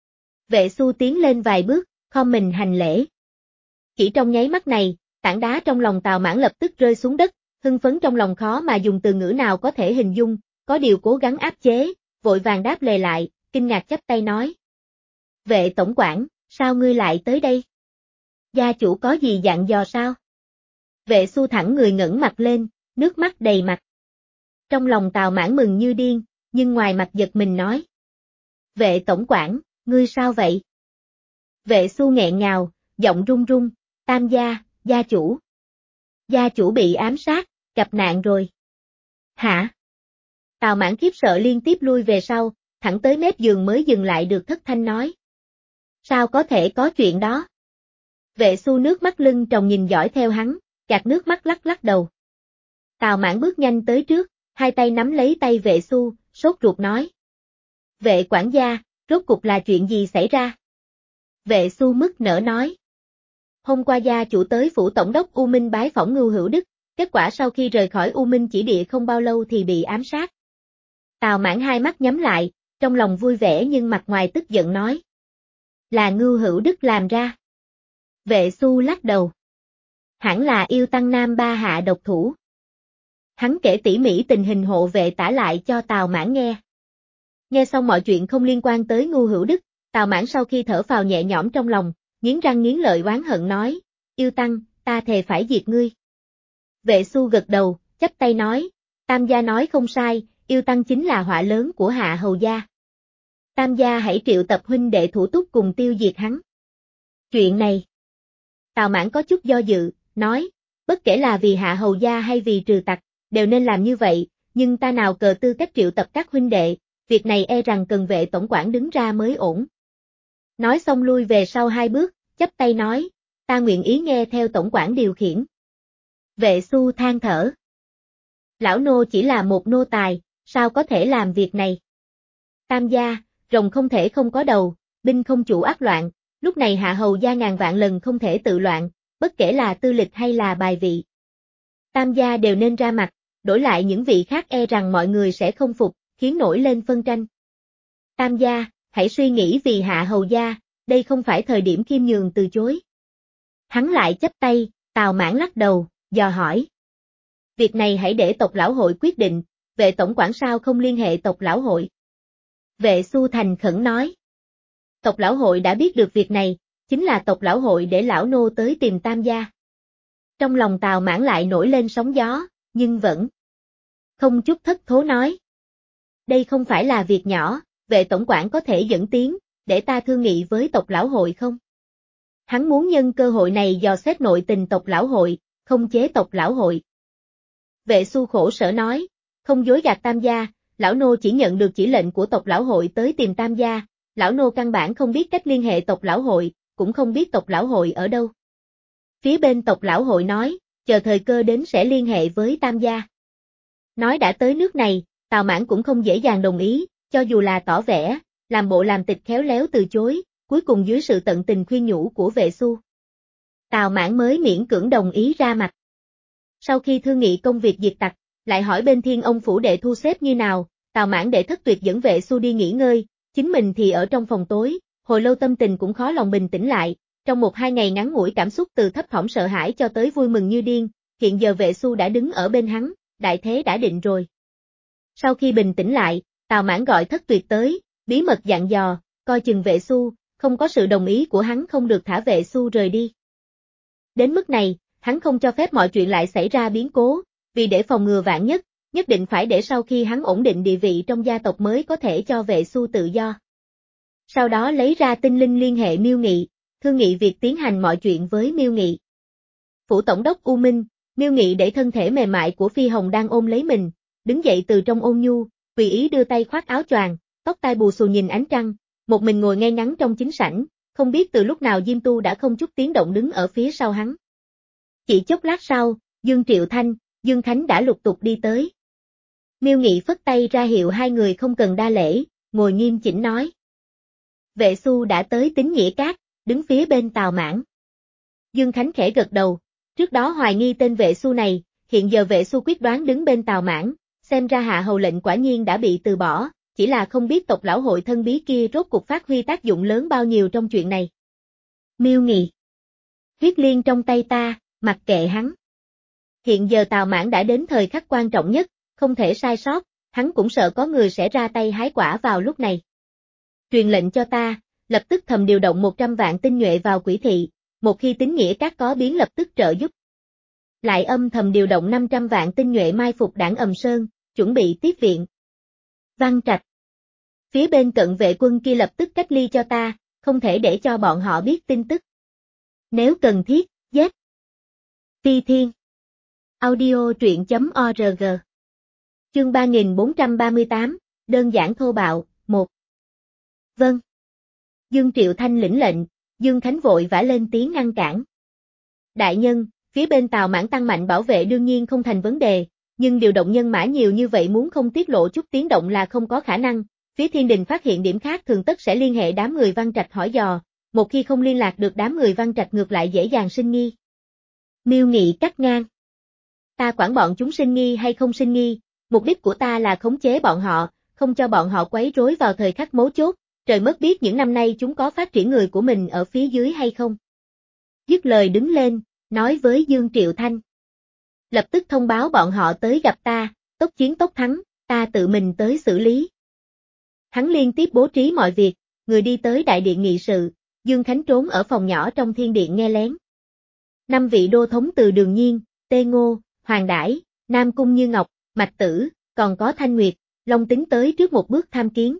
Vệ Xu tiến lên vài bước, khom mình hành lễ. Chỉ trong nháy mắt này, tảng đá trong lòng Tào Mãn lập tức rơi xuống đất, hưng phấn trong lòng khó mà dùng từ ngữ nào có thể hình dung, có điều cố gắng áp chế, vội vàng đáp lề lại, kinh ngạc chắp tay nói. Vệ tổng quản, Sao ngươi lại tới đây? Gia chủ có gì dặn dò sao? Vệ Xu thẳng người ngẩng mặt lên, nước mắt đầy mặt. Trong lòng Tào Mãn mừng như điên, nhưng ngoài mặt giật mình nói. Vệ tổng quản, ngươi sao vậy? Vệ Xu nghẹn ngào, giọng run run, Tam gia, gia chủ. Gia chủ bị ám sát, gặp nạn rồi. Hả? Tào Mãn khiếp sợ liên tiếp lui về sau, thẳng tới mép giường mới dừng lại được thất thanh nói. Sao có thể có chuyện đó? Vệ Xu nước mắt lưng tròng nhìn dõi theo hắn, gạt nước mắt lắc lắc đầu. Tào Mãn bước nhanh tới trước, hai tay nắm lấy tay Vệ Xu, sốt ruột nói. Vệ quản gia, rốt cục là chuyện gì xảy ra? Vệ Xu mứt nở nói. Hôm qua gia chủ tới phủ tổng đốc U Minh bái phỏng Ngưu Hữu Đức, kết quả sau khi rời khỏi U Minh chỉ địa không bao lâu thì bị ám sát. Tào Mãn hai mắt nhắm lại, trong lòng vui vẻ nhưng mặt ngoài tức giận nói. Là Ngưu Hữu Đức làm ra. Vệ Xu lắc đầu. Hẳn là Yêu Tăng Nam Ba hạ độc thủ. Hắn kể tỉ mỉ tình hình hộ vệ tả lại cho Tào Mãn nghe. Nghe xong mọi chuyện không liên quan tới Ngưu Hữu Đức, Tào Mãn sau khi thở phào nhẹ nhõm trong lòng, nghiến răng nghiến lợi oán hận nói, Yêu Tăng, ta thề phải diệt ngươi. Vệ Xu gật đầu, chắp tay nói, Tam gia nói không sai, Yêu Tăng chính là họa lớn của Hạ Hầu gia. Tam gia hãy triệu tập huynh đệ thủ túc cùng tiêu diệt hắn. Chuyện này. Tào Mãn có chút do dự, nói, bất kể là vì Hạ Hầu gia hay vì trừ tặc, đều nên làm như vậy, nhưng ta nào cờ tư cách triệu tập các huynh đệ, việc này e rằng cần Vệ tổng quản đứng ra mới ổn. Nói xong lui về sau hai bước, chắp tay nói, ta nguyện ý nghe theo tổng quản điều khiển. Vệ Xu than thở. Lão nô chỉ là một nô tài, sao có thể làm việc này? Tam gia, rồng không thể không có đầu, binh không chủ ác loạn, lúc này Hạ Hầu gia ngàn vạn lần không thể tự loạn, bất kể là tư lịch hay là bài vị. Tam gia đều nên ra mặt, đổi lại những vị khác e rằng mọi người sẽ không phục, khiến nổi lên phân tranh. Tam gia, hãy suy nghĩ vì Hạ Hầu gia, đây không phải thời điểm khiêm nhường từ chối. Hắn lại chắp tay, Tào Mãn lắc đầu, dò hỏi. Việc này hãy để tộc lão hội quyết định, Vệ tổng quản sao không liên hệ tộc lão hội? Vệ Xu thành khẩn nói. Tộc lão hội đã biết được việc này, chính là tộc lão hội để lão nô tới tìm Tam gia. Trong lòng Tào Mãn lại nổi lên sóng gió, nhưng vẫn không chút thất thố nói. Đây không phải là việc nhỏ, Vệ tổng quản có thể dẫn tiếng, để ta thương nghị với tộc lão hội không? Hắn muốn nhân cơ hội này dò xét nội tình tộc lão hội, không chế tộc lão hội. Vệ Xu khổ sở nói, không dối gạt Tam gia, lão nô chỉ nhận được chỉ lệnh của tộc lão hội tới tìm Tam gia, lão nô căn bản không biết cách liên hệ tộc lão hội, cũng không biết tộc lão hội ở đâu. Phía bên tộc lão hội nói, chờ thời cơ đến sẽ liên hệ với Tam gia. Nói đã tới nước này, Tào Mãn cũng không dễ dàng đồng ý, cho dù là tỏ vẻ, làm bộ làm tịch khéo léo từ chối, cuối cùng dưới sự tận tình khuyên nhủ của Vệ Xu. Tào Mãn mới miễn cưỡng đồng ý ra mặt. Sau khi thương nghị công việc diệt tặc, lại hỏi bên Thiên Ông phủ đệ thu xếp như nào, Tào Mãn để thất tuyệt dẫn Vệ Xu đi nghỉ ngơi, chính mình thì ở trong phòng tối, hồi lâu tâm tình cũng khó lòng bình tĩnh lại, trong một hai ngày ngắn ngủi cảm xúc từ thấp thỏm sợ hãi cho tới vui mừng như điên, hiện giờ Vệ Xu đã đứng ở bên hắn, đại thế đã định rồi. Sau khi bình tĩnh lại, Tào Mãn gọi thất tuyệt tới, bí mật dặn dò, coi chừng Vệ Xu, không có sự đồng ý của hắn không được thả Vệ Xu rời đi. Đến mức này, hắn không cho phép mọi chuyện lại xảy ra biến cố, vì để phòng ngừa vạn nhất, nhất định phải để sau khi hắn ổn định địa vị trong gia tộc mới có thể cho Vệ Xu tự do. Sau đó lấy ra tinh linh liên hệ Miêu Nghị, thương nghị việc tiến hành mọi chuyện với Miêu Nghị. Phủ tổng đốc U Minh, Miêu Nghị để thân thể mềm mại của Phi Hồng đang ôm lấy mình, đứng dậy từ trong ôn nhu, tùy ý đưa tay khoác áo choàng, tóc tai bù xù nhìn ánh trăng, một mình ngồi ngay ngắn trong chính sảnh, không biết từ lúc nào Diêm Tu đã không chút tiếng động đứng ở phía sau hắn. Chỉ chốc lát sau, Dương Triệu Thanh, Dương Khánh đã lục tục đi tới. Miêu Nghị phất tay ra hiệu hai người không cần đa lễ, ngồi nghiêm chỉnh nói. Vệ Xu đã tới Tín Nghĩa Cát, đứng phía bên Tào Mãn. Dương Khánh khẽ gật đầu, trước đó hoài nghi tên Vệ Xu này, hiện giờ Vệ Xu quyết đoán đứng bên Tào Mãn, xem ra Hạ Hầu lệnh quả nhiên đã bị từ bỏ, chỉ là không biết tộc lão hội thân bí kia rốt cuộc phát huy tác dụng lớn bao nhiêu trong chuyện này. Miêu Nghị. Huyết liên trong tay ta, mặc kệ hắn. Hiện giờ Tào Mãn đã đến thời khắc quan trọng nhất, không thể sai sót, hắn cũng sợ có người sẽ ra tay hái quả vào lúc này. Truyền lệnh cho ta, lập tức thầm điều động một trăm vạn tinh nhuệ vào Quỷ thị, một khi tín nghĩa các có biến lập tức trợ giúp. Lại âm thầm điều động năm trăm vạn tinh nhuệ mai phục đảng Ầm Sơn, chuẩn bị tiếp viện. Văn Trạch. Phía bên cận vệ quân kia lập tức cách ly cho ta, không thể để cho bọn họ biết tin tức. Nếu cần thiết, giết. Phi Thiên. Audio truyện chấm org. Chương ba nghìn bốn trăm ba mươi tám, đơn giản thô bạo, một. Vâng. Dương Triệu Thanh lĩnh lệnh, Dương Khánh vội vã lên tiếng ngăn cản. Đại nhân, phía bên Tào Mãn tăng mạnh bảo vệ đương nhiên không thành vấn đề, nhưng điều động nhân mã nhiều như vậy muốn không tiết lộ chút tiếng động là không có khả năng. Phía Thiên Đình phát hiện điểm khác thường tất sẽ liên hệ đám người Văn Trạch hỏi dò, một khi không liên lạc được đám người Văn Trạch ngược lại dễ dàng sinh nghi. Miêu Nghị cắt ngang. Ta quản bọn chúng sinh nghi hay không sinh nghi, mục đích của ta là khống chế bọn họ, không cho bọn họ quấy rối vào thời khắc mấu chốt, trời mất biết những năm nay chúng có phát triển người của mình ở phía dưới hay không. Dứt lời đứng lên, nói với Dương Triệu Thanh. Lập tức thông báo bọn họ tới gặp ta, tốc chiến tốc thắng, ta tự mình tới xử lý. Hắn liên tiếp bố trí mọi việc, người đi tới đại điện nghị sự, Dương Khánh trốn ở phòng nhỏ trong thiên điện nghe lén. Năm vị đô thống từ Đường Nhiên, Tê Ngô, Hoàng Đãi, Nam Cung Như Ngọc, Mạch Tử, còn có Thanh Nguyệt, Long Tính tới trước một bước tham kiến.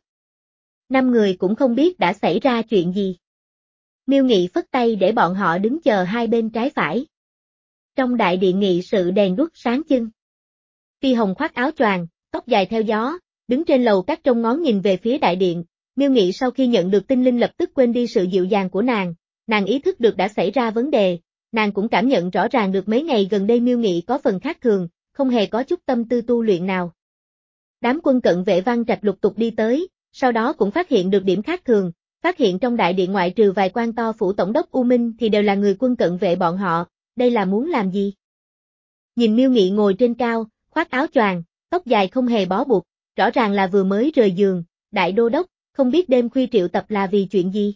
Năm người cũng không biết đã xảy ra chuyện gì. Miêu Nghị phất tay để bọn họ đứng chờ hai bên trái phải. Trong đại điện nghị sự đèn đuốc sáng chưng. Phi Hồng khoác áo choàng, tóc dài theo gió, đứng trên lầu các trông ngón nhìn về phía đại điện. Miêu Nghị sau khi nhận được tin linh lập tức quên đi sự dịu dàng của nàng, nàng ý thức được đã xảy ra vấn đề, nàng cũng cảm nhận rõ ràng được mấy ngày gần đây Miêu Nghị có phần khác thường, không hề có chút tâm tư tu luyện nào. Đám quân cận vệ Văn Trạch lục tục đi tới, sau đó cũng phát hiện được điểm khác thường, phát hiện trong đại điện ngoại trừ vài quan to phủ tổng đốc U Minh thì đều là người quân cận vệ bọn họ, đây là muốn làm gì? Nhìn Miêu Nghị ngồi trên cao, khoác áo choàng, tóc dài không hề bó buộc, rõ ràng là vừa mới rời giường, đại đô đốc, không biết đêm khuya triệu tập là vì chuyện gì?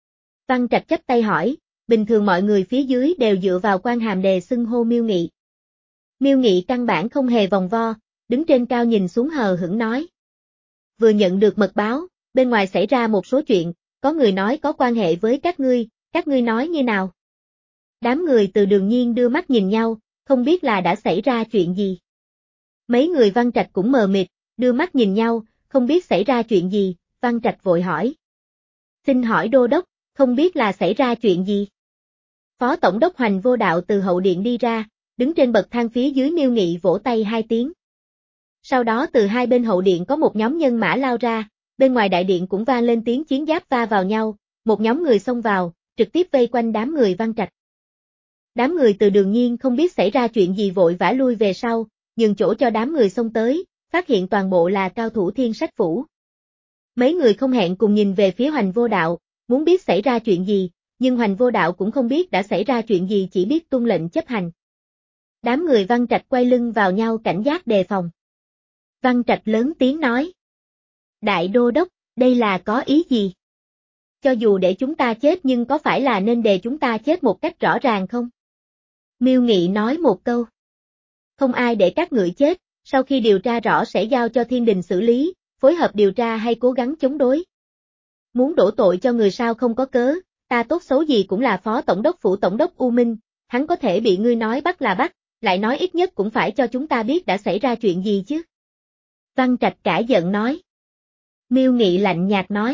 Văn Trạch chắp tay hỏi, bình thường mọi người phía dưới đều dựa vào quan hàm đề xưng hô Miêu Nghị. Miêu Nghị căn bản không hề vòng vo, đứng trên cao nhìn xuống hờ hững nói. Vừa nhận được mật báo, bên ngoài xảy ra một số chuyện, có người nói có quan hệ với các ngươi, các ngươi nói như nào? Đám người từ Đường Nhiên đưa mắt nhìn nhau, không biết là đã xảy ra chuyện gì. Mấy người Văn Trạch cũng mờ mịt, đưa mắt nhìn nhau, không biết xảy ra chuyện gì, Văn Trạch vội hỏi. Xin hỏi đô đốc, không biết là xảy ra chuyện gì? Phó tổng đốc Hoành Vô Đạo từ hậu điện đi ra, đứng trên bậc thang phía dưới Miêu Nghị vỗ tay hai tiếng. Sau đó từ hai bên hậu điện có một nhóm nhân mã lao ra, bên ngoài đại điện cũng vang lên tiếng chiến giáp va vào nhau, một nhóm người xông vào, trực tiếp vây quanh đám người Văn Trạch. Đám người từ Đường Nhiên không biết xảy ra chuyện gì vội vã lui về sau, nhường chỗ cho đám người xông tới, phát hiện toàn bộ là cao thủ Thiên Sách Phủ. Mấy người không hẹn cùng nhìn về phía Hoành Vô Đạo, muốn biết xảy ra chuyện gì, nhưng Hoành Vô Đạo cũng không biết đã xảy ra chuyện gì, chỉ biết tuân lệnh chấp hành. Đám người Văn Trạch quay lưng vào nhau cảnh giác đề phòng. Văn Trạch lớn tiếng nói. Đại đô đốc, đây là có ý gì? Cho dù để chúng ta chết nhưng có phải là nên để chúng ta chết một cách rõ ràng không? Miêu Nghị nói một câu. Không ai để các ngựa chết, sau khi điều tra rõ sẽ giao cho Thiên Đình xử lý, phối hợp điều tra hay cố gắng chống đối. Muốn đổ tội cho người sao không có cớ, ta tốt xấu gì cũng là phó tổng đốc phủ tổng đốc U Minh, hắn có thể bị ngươi nói bắt là bắt, lại nói ít nhất cũng phải cho chúng ta biết đã xảy ra chuyện gì chứ. Văn Trạch cả giận nói. Miêu Nghị lạnh nhạt nói.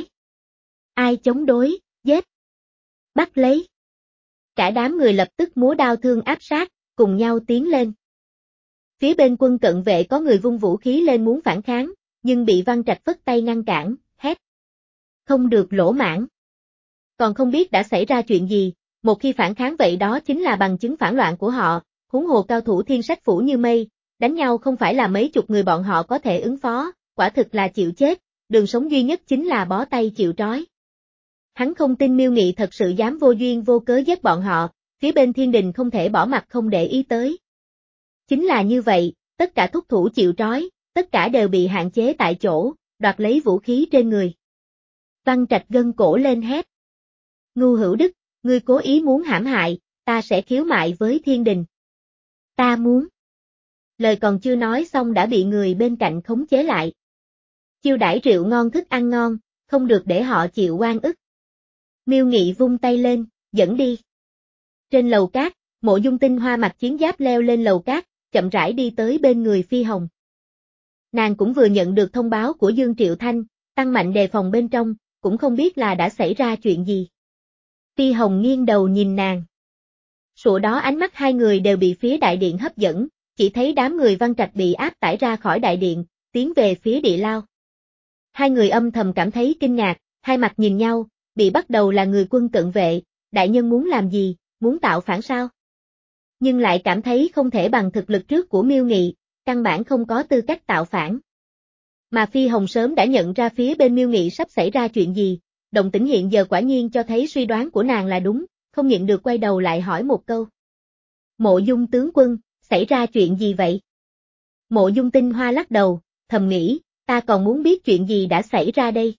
Ai chống đối, giết. Bắt lấy. Cả đám người lập tức múa đao thương áp sát, cùng nhau tiến lên. Phía bên quân cận vệ có người vung vũ khí lên muốn phản kháng, nhưng bị Văn Trạch phất tay ngăn cản, hét. Không được lỗ mãng. Còn không biết đã xảy ra chuyện gì, một khi phản kháng vậy đó chính là bằng chứng phản loạn của họ, huống hồ cao thủ Thiên Sách Phủ như mây, đánh nhau không phải là mấy chục người bọn họ có thể ứng phó, quả thực là chịu chết, đường sống duy nhất chính là bó tay chịu trói. Hắn không tin Miêu Nghị thật sự dám vô duyên vô cớ giết bọn họ, phía bên Thiên Đình không thể bỏ mặt không để ý tới. Chính là như vậy, tất cả thúc thủ chịu trói, tất cả đều bị hạn chế tại chỗ, đoạt lấy vũ khí trên người. Văn Trạch gân cổ lên hét. Ngu Hữu Đức, ngươi cố ý muốn hãm hại, ta sẽ khiếu mại với Thiên Đình. Ta muốn. Lời còn chưa nói xong đã bị người bên cạnh khống chế lại. Chiêu đãi rượu ngon thức ăn ngon, không được để họ chịu oan ức. Miêu Nghị vung tay lên, dẫn đi. Trên lầu cát, Mộ Dung Tinh Hoa mặc chiến giáp leo lên lầu cát, chậm rãi đi tới bên người Phi Hồng. Nàng cũng vừa nhận được thông báo của Dương Triệu Thanh, tăng mạnh đề phòng bên trong, cũng không biết là đã xảy ra chuyện gì. Phi Hồng nghiêng đầu nhìn nàng. Sủa đó ánh mắt hai người đều bị phía đại điện hấp dẫn, chỉ thấy đám người Văn Trạch bị áp tải ra khỏi đại điện, tiến về phía địa lao. Hai người âm thầm cảm thấy kinh ngạc, hai mặt nhìn nhau, bị bắt đầu là người quân cận vệ, đại nhân muốn làm gì, muốn tạo phản sao? Nhưng lại cảm thấy không thể bằng thực lực trước của Miêu Nghị, căn bản không có tư cách tạo phản. Mà Phi Hồng sớm đã nhận ra phía bên Miêu Nghị sắp xảy ra chuyện gì, động tĩnh hiện giờ quả nhiên cho thấy suy đoán của nàng là đúng, không nhịn được quay đầu lại hỏi một câu. Mộ Dung tướng quân, xảy ra chuyện gì vậy? Mộ Dung Tinh Hoa lắc đầu, thầm nghĩ, ta còn muốn biết chuyện gì đã xảy ra đây.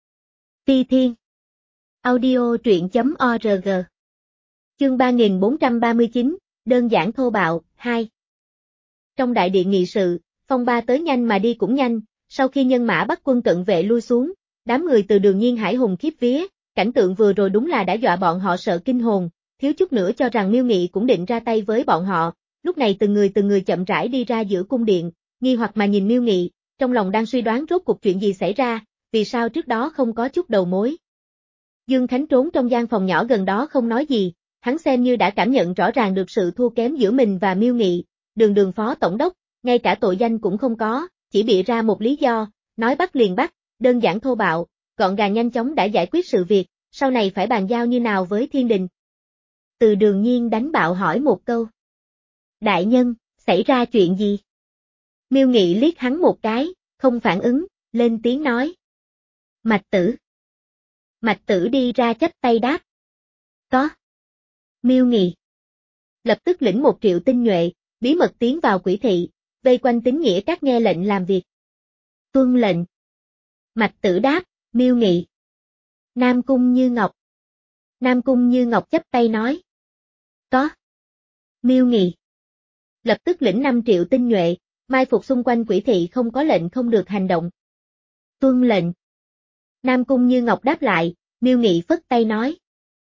Ti Thiên Audio truyện chấm org Chương ba nghìn bốn trăm ba mươi chín, đơn giản thô bạo, hai. Trong đại điện nghị sự, phong ba tới nhanh mà đi cũng nhanh, sau khi nhân mã bắt quân cận vệ lui xuống, đám người từ Đường Nhiên hải hùng khiếp vía, cảnh tượng vừa rồi đúng là đã dọa bọn họ sợ kinh hồn, thiếu chút nữa cho rằng Miêu Nghị cũng định ra tay với bọn họ, lúc này từng người từng người chậm rãi đi ra giữa cung điện, nghi hoặc mà nhìn Miêu Nghị, trong lòng đang suy đoán rốt cuộc chuyện gì xảy ra, vì sao trước đó không có chút đầu mối. Dương Khánh trốn trong gian phòng nhỏ gần đó không nói gì, hắn xem như đã cảm nhận rõ ràng được sự thua kém giữa mình và Miêu Nghị, Đường Đường phó tổng đốc, ngay cả tội danh cũng không có, chỉ bịa ra một lý do, nói bắt liền bắt, đơn giản thô bạo, gọn gàng nhanh chóng đã giải quyết sự việc, sau này phải bàn giao như nào với thiên đình. Từ Đường Nhiên đánh bạo hỏi một câu. Đại nhân, xảy ra chuyện gì? Miêu Nghị liếc hắn một cái, không phản ứng, lên tiếng nói. Mạch Tử. Mạch Tử đi ra chắp tay đáp. Có. Miêu Nghị lập tức lĩnh một triệu tinh nhuệ, bí mật tiến vào Quỷ thị, vây quanh Tín Nghĩa các nghe lệnh làm việc. Tuân lệnh. Mạch Tử đáp, Miêu Nghị. Nam Cung Như Ngọc. Nam Cung Như Ngọc chắp tay nói. Có. Miêu Nghị lập tức lĩnh năm triệu tinh nhuệ, mai phục xung quanh Quỷ thị không có lệnh không được hành động. Tuân lệnh. Nam Cung Như Ngọc đáp lại, Miêu Nghị phất tay nói.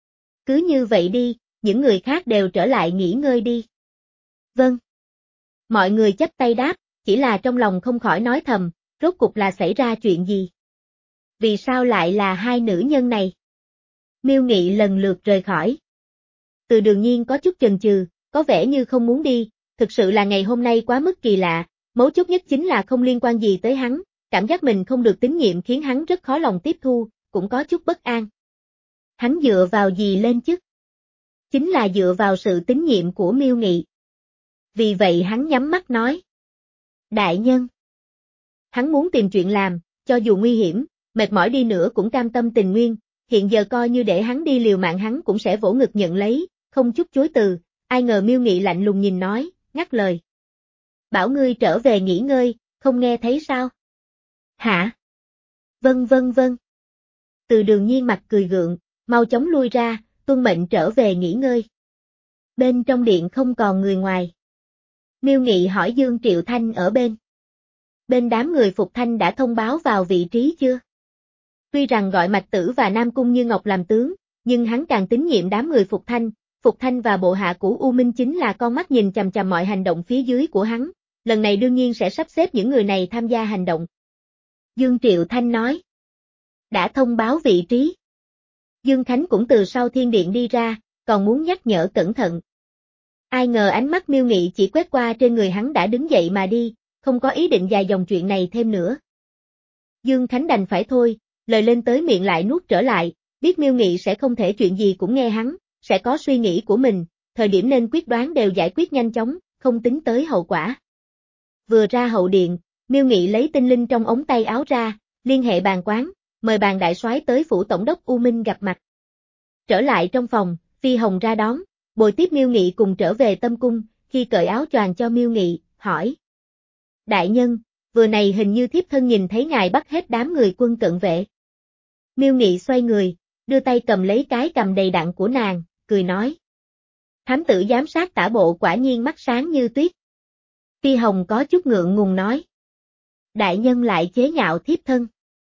Cứ như vậy đi, những người khác đều trở lại nghỉ ngơi đi. Vâng. Mọi người chắp tay đáp, chỉ là trong lòng không khỏi nói thầm, rốt cục là xảy ra chuyện gì? Vì sao lại là hai nữ nhân này? Miêu Nghị lần lượt rời khỏi. Từ Đường Nhiên có chút chần chừ, có vẻ như không muốn đi, thực sự là ngày hôm nay quá mức kỳ lạ, mấu chốt nhất chính là không liên quan gì tới hắn, cảm giác mình không được tín nhiệm khiến hắn rất khó lòng tiếp thu, cũng có chút bất an. Hắn dựa vào gì lên chức? Chính là dựa vào sự tín nhiệm của Miêu Nghị. Vì vậy hắn nhắm mắt nói. Đại nhân. Hắn muốn tìm chuyện làm, cho dù nguy hiểm, mệt mỏi đi nữa cũng cam tâm tình nguyên, hiện giờ coi như để hắn đi liều mạng hắn cũng sẽ vỗ ngực nhận lấy, không chút chối từ, ai ngờ Miêu Nghị lạnh lùng nhìn nói, ngắt lời. Bảo ngươi trở về nghỉ ngơi, không nghe thấy sao? Hả? Vâng vâng vâng. Từ Đường Nhiên mặt cười gượng, mau chóng lui ra, tuân mệnh trở về nghỉ ngơi. Bên trong điện không còn người ngoài. Miêu Nghị hỏi Dương Triệu Thanh ở bên. Bên đám người Phục Thanh đã thông báo vào vị trí chưa? Tuy rằng gọi Mạch Tử và Nam Cung Như Ngọc làm tướng, nhưng hắn càng tín nhiệm đám người Phục Thanh. Phục Thanh và bộ hạ của U Minh chính là con mắt nhìn chằm chằm mọi hành động phía dưới của hắn, lần này đương nhiên sẽ sắp xếp những người này tham gia hành động. Dương Triệu Thanh nói. Đã thông báo vị trí. Dương Khánh cũng từ sau thiên điện đi ra, còn muốn nhắc nhở cẩn thận. Ai ngờ ánh mắt Miêu Nghị chỉ quét qua trên người hắn đã đứng dậy mà đi, không có ý định dài dòng chuyện này thêm nữa. Dương Khánh đành phải thôi, lời lên tới miệng lại nuốt trở lại, biết Miêu Nghị sẽ không thể chuyện gì cũng nghe hắn, sẽ có suy nghĩ của mình, thời điểm nên quyết đoán đều giải quyết nhanh chóng, không tính tới hậu quả. Vừa ra hậu điện, Miêu Nghị lấy tinh linh trong ống tay áo ra, liên hệ bàn quán, mời bàn đại soái tới phủ tổng đốc U Minh gặp mặt. Trở lại trong phòng, Phi Hồng ra đón, bồi tiếp Miêu Nghị cùng trở về Tâm Cung, khi cởi áo choàng cho Miêu Nghị, hỏi. Đại nhân, vừa này hình như thiếp thân nhìn thấy ngài bắt hết đám người quân cận vệ. Miêu Nghị xoay người, đưa tay cầm lấy cái cầm đầy đặn của nàng, cười nói. Thám tử giám sát tả bộ quả nhiên mắt sáng như tuyết. Phi Hồng có chút ngượng ngùng nói. Đại nhân lại chế nhạo thiếp thân.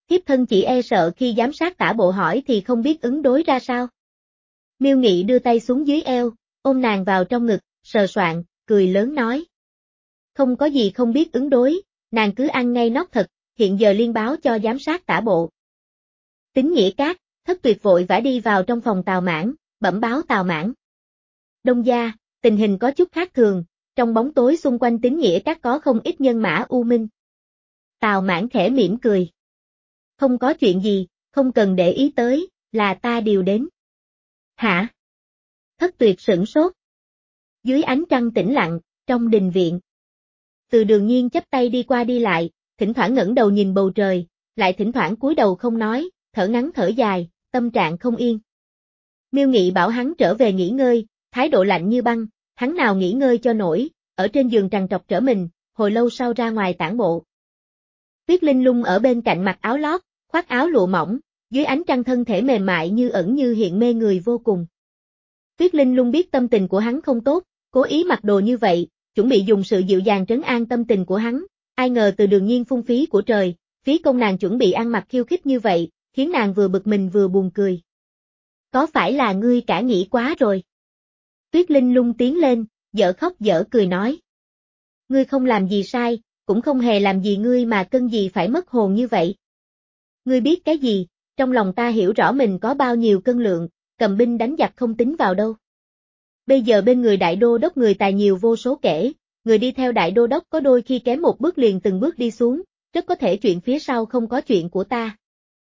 Thiếp thân chỉ e sợ khi giám sát tả bộ hỏi thì không biết ứng đối ra sao. Miêu Nghị đưa tay xuống dưới eo, ôm nàng vào trong ngực, sờ soạng, cười lớn nói. Không có gì không biết ứng đối, nàng cứ ăn ngay nóc thật, hiện giờ liên báo cho giám sát tả bộ. Tín Nghĩa Các, Thất Tuyệt vội vã đi vào trong phòng Tào Mãn, bẩm báo Tào Mãn. Đông gia, tình hình có chút khác thường, trong bóng tối xung quanh Tín Nghĩa Các có không ít nhân mã u minh. Tào Mãn khẽ mỉm cười. Không có chuyện gì, không cần để ý tới, là ta điều đến. Hả? Thất Tuyệt sửng sốt. Dưới ánh trăng tĩnh lặng, trong đình viện. Từ Đường Nhiên chắp tay đi qua đi lại, thỉnh thoảng ngẩng đầu nhìn bầu trời, lại thỉnh thoảng cúi đầu không nói, thở ngắn thở dài, tâm trạng không yên. Miêu Nghị bảo hắn trở về nghỉ ngơi, thái độ lạnh như băng, hắn nào nghỉ ngơi cho nổi, ở trên giường trằn trọc trở mình, hồi lâu sau ra ngoài tản bộ. Tuyết Linh Lung ở bên cạnh mặc áo lót, khoác áo lụa mỏng, dưới ánh trăng thân thể mềm mại như ẩn như hiện mê người vô cùng. Tuyết Linh Lung biết tâm tình của hắn không tốt, cố ý mặc đồ như vậy, chuẩn bị dùng sự dịu dàng trấn an tâm tình của hắn, ai ngờ Từ Đường Nhiên phung phí của trời, phí công nàng chuẩn bị ăn mặc khiêu khích như vậy, khiến nàng vừa bực mình vừa buồn cười. Có phải là ngươi cả nghĩ quá rồi? Tuyết Linh Lung tiến lên, dở khóc dở cười nói. Ngươi không làm gì sai, cũng không hề làm gì ngươi mà cân gì phải mất hồn như vậy. Ngươi biết cái gì, trong lòng ta hiểu rõ mình có bao nhiêu cân lượng, cầm binh đánh giặc không tính vào đâu. Bây giờ bên người đại đô đốc người tài nhiều vô số kể, người đi theo đại đô đốc có đôi khi kém một bước liền từng bước đi xuống, rất có thể chuyện phía sau không có chuyện của ta.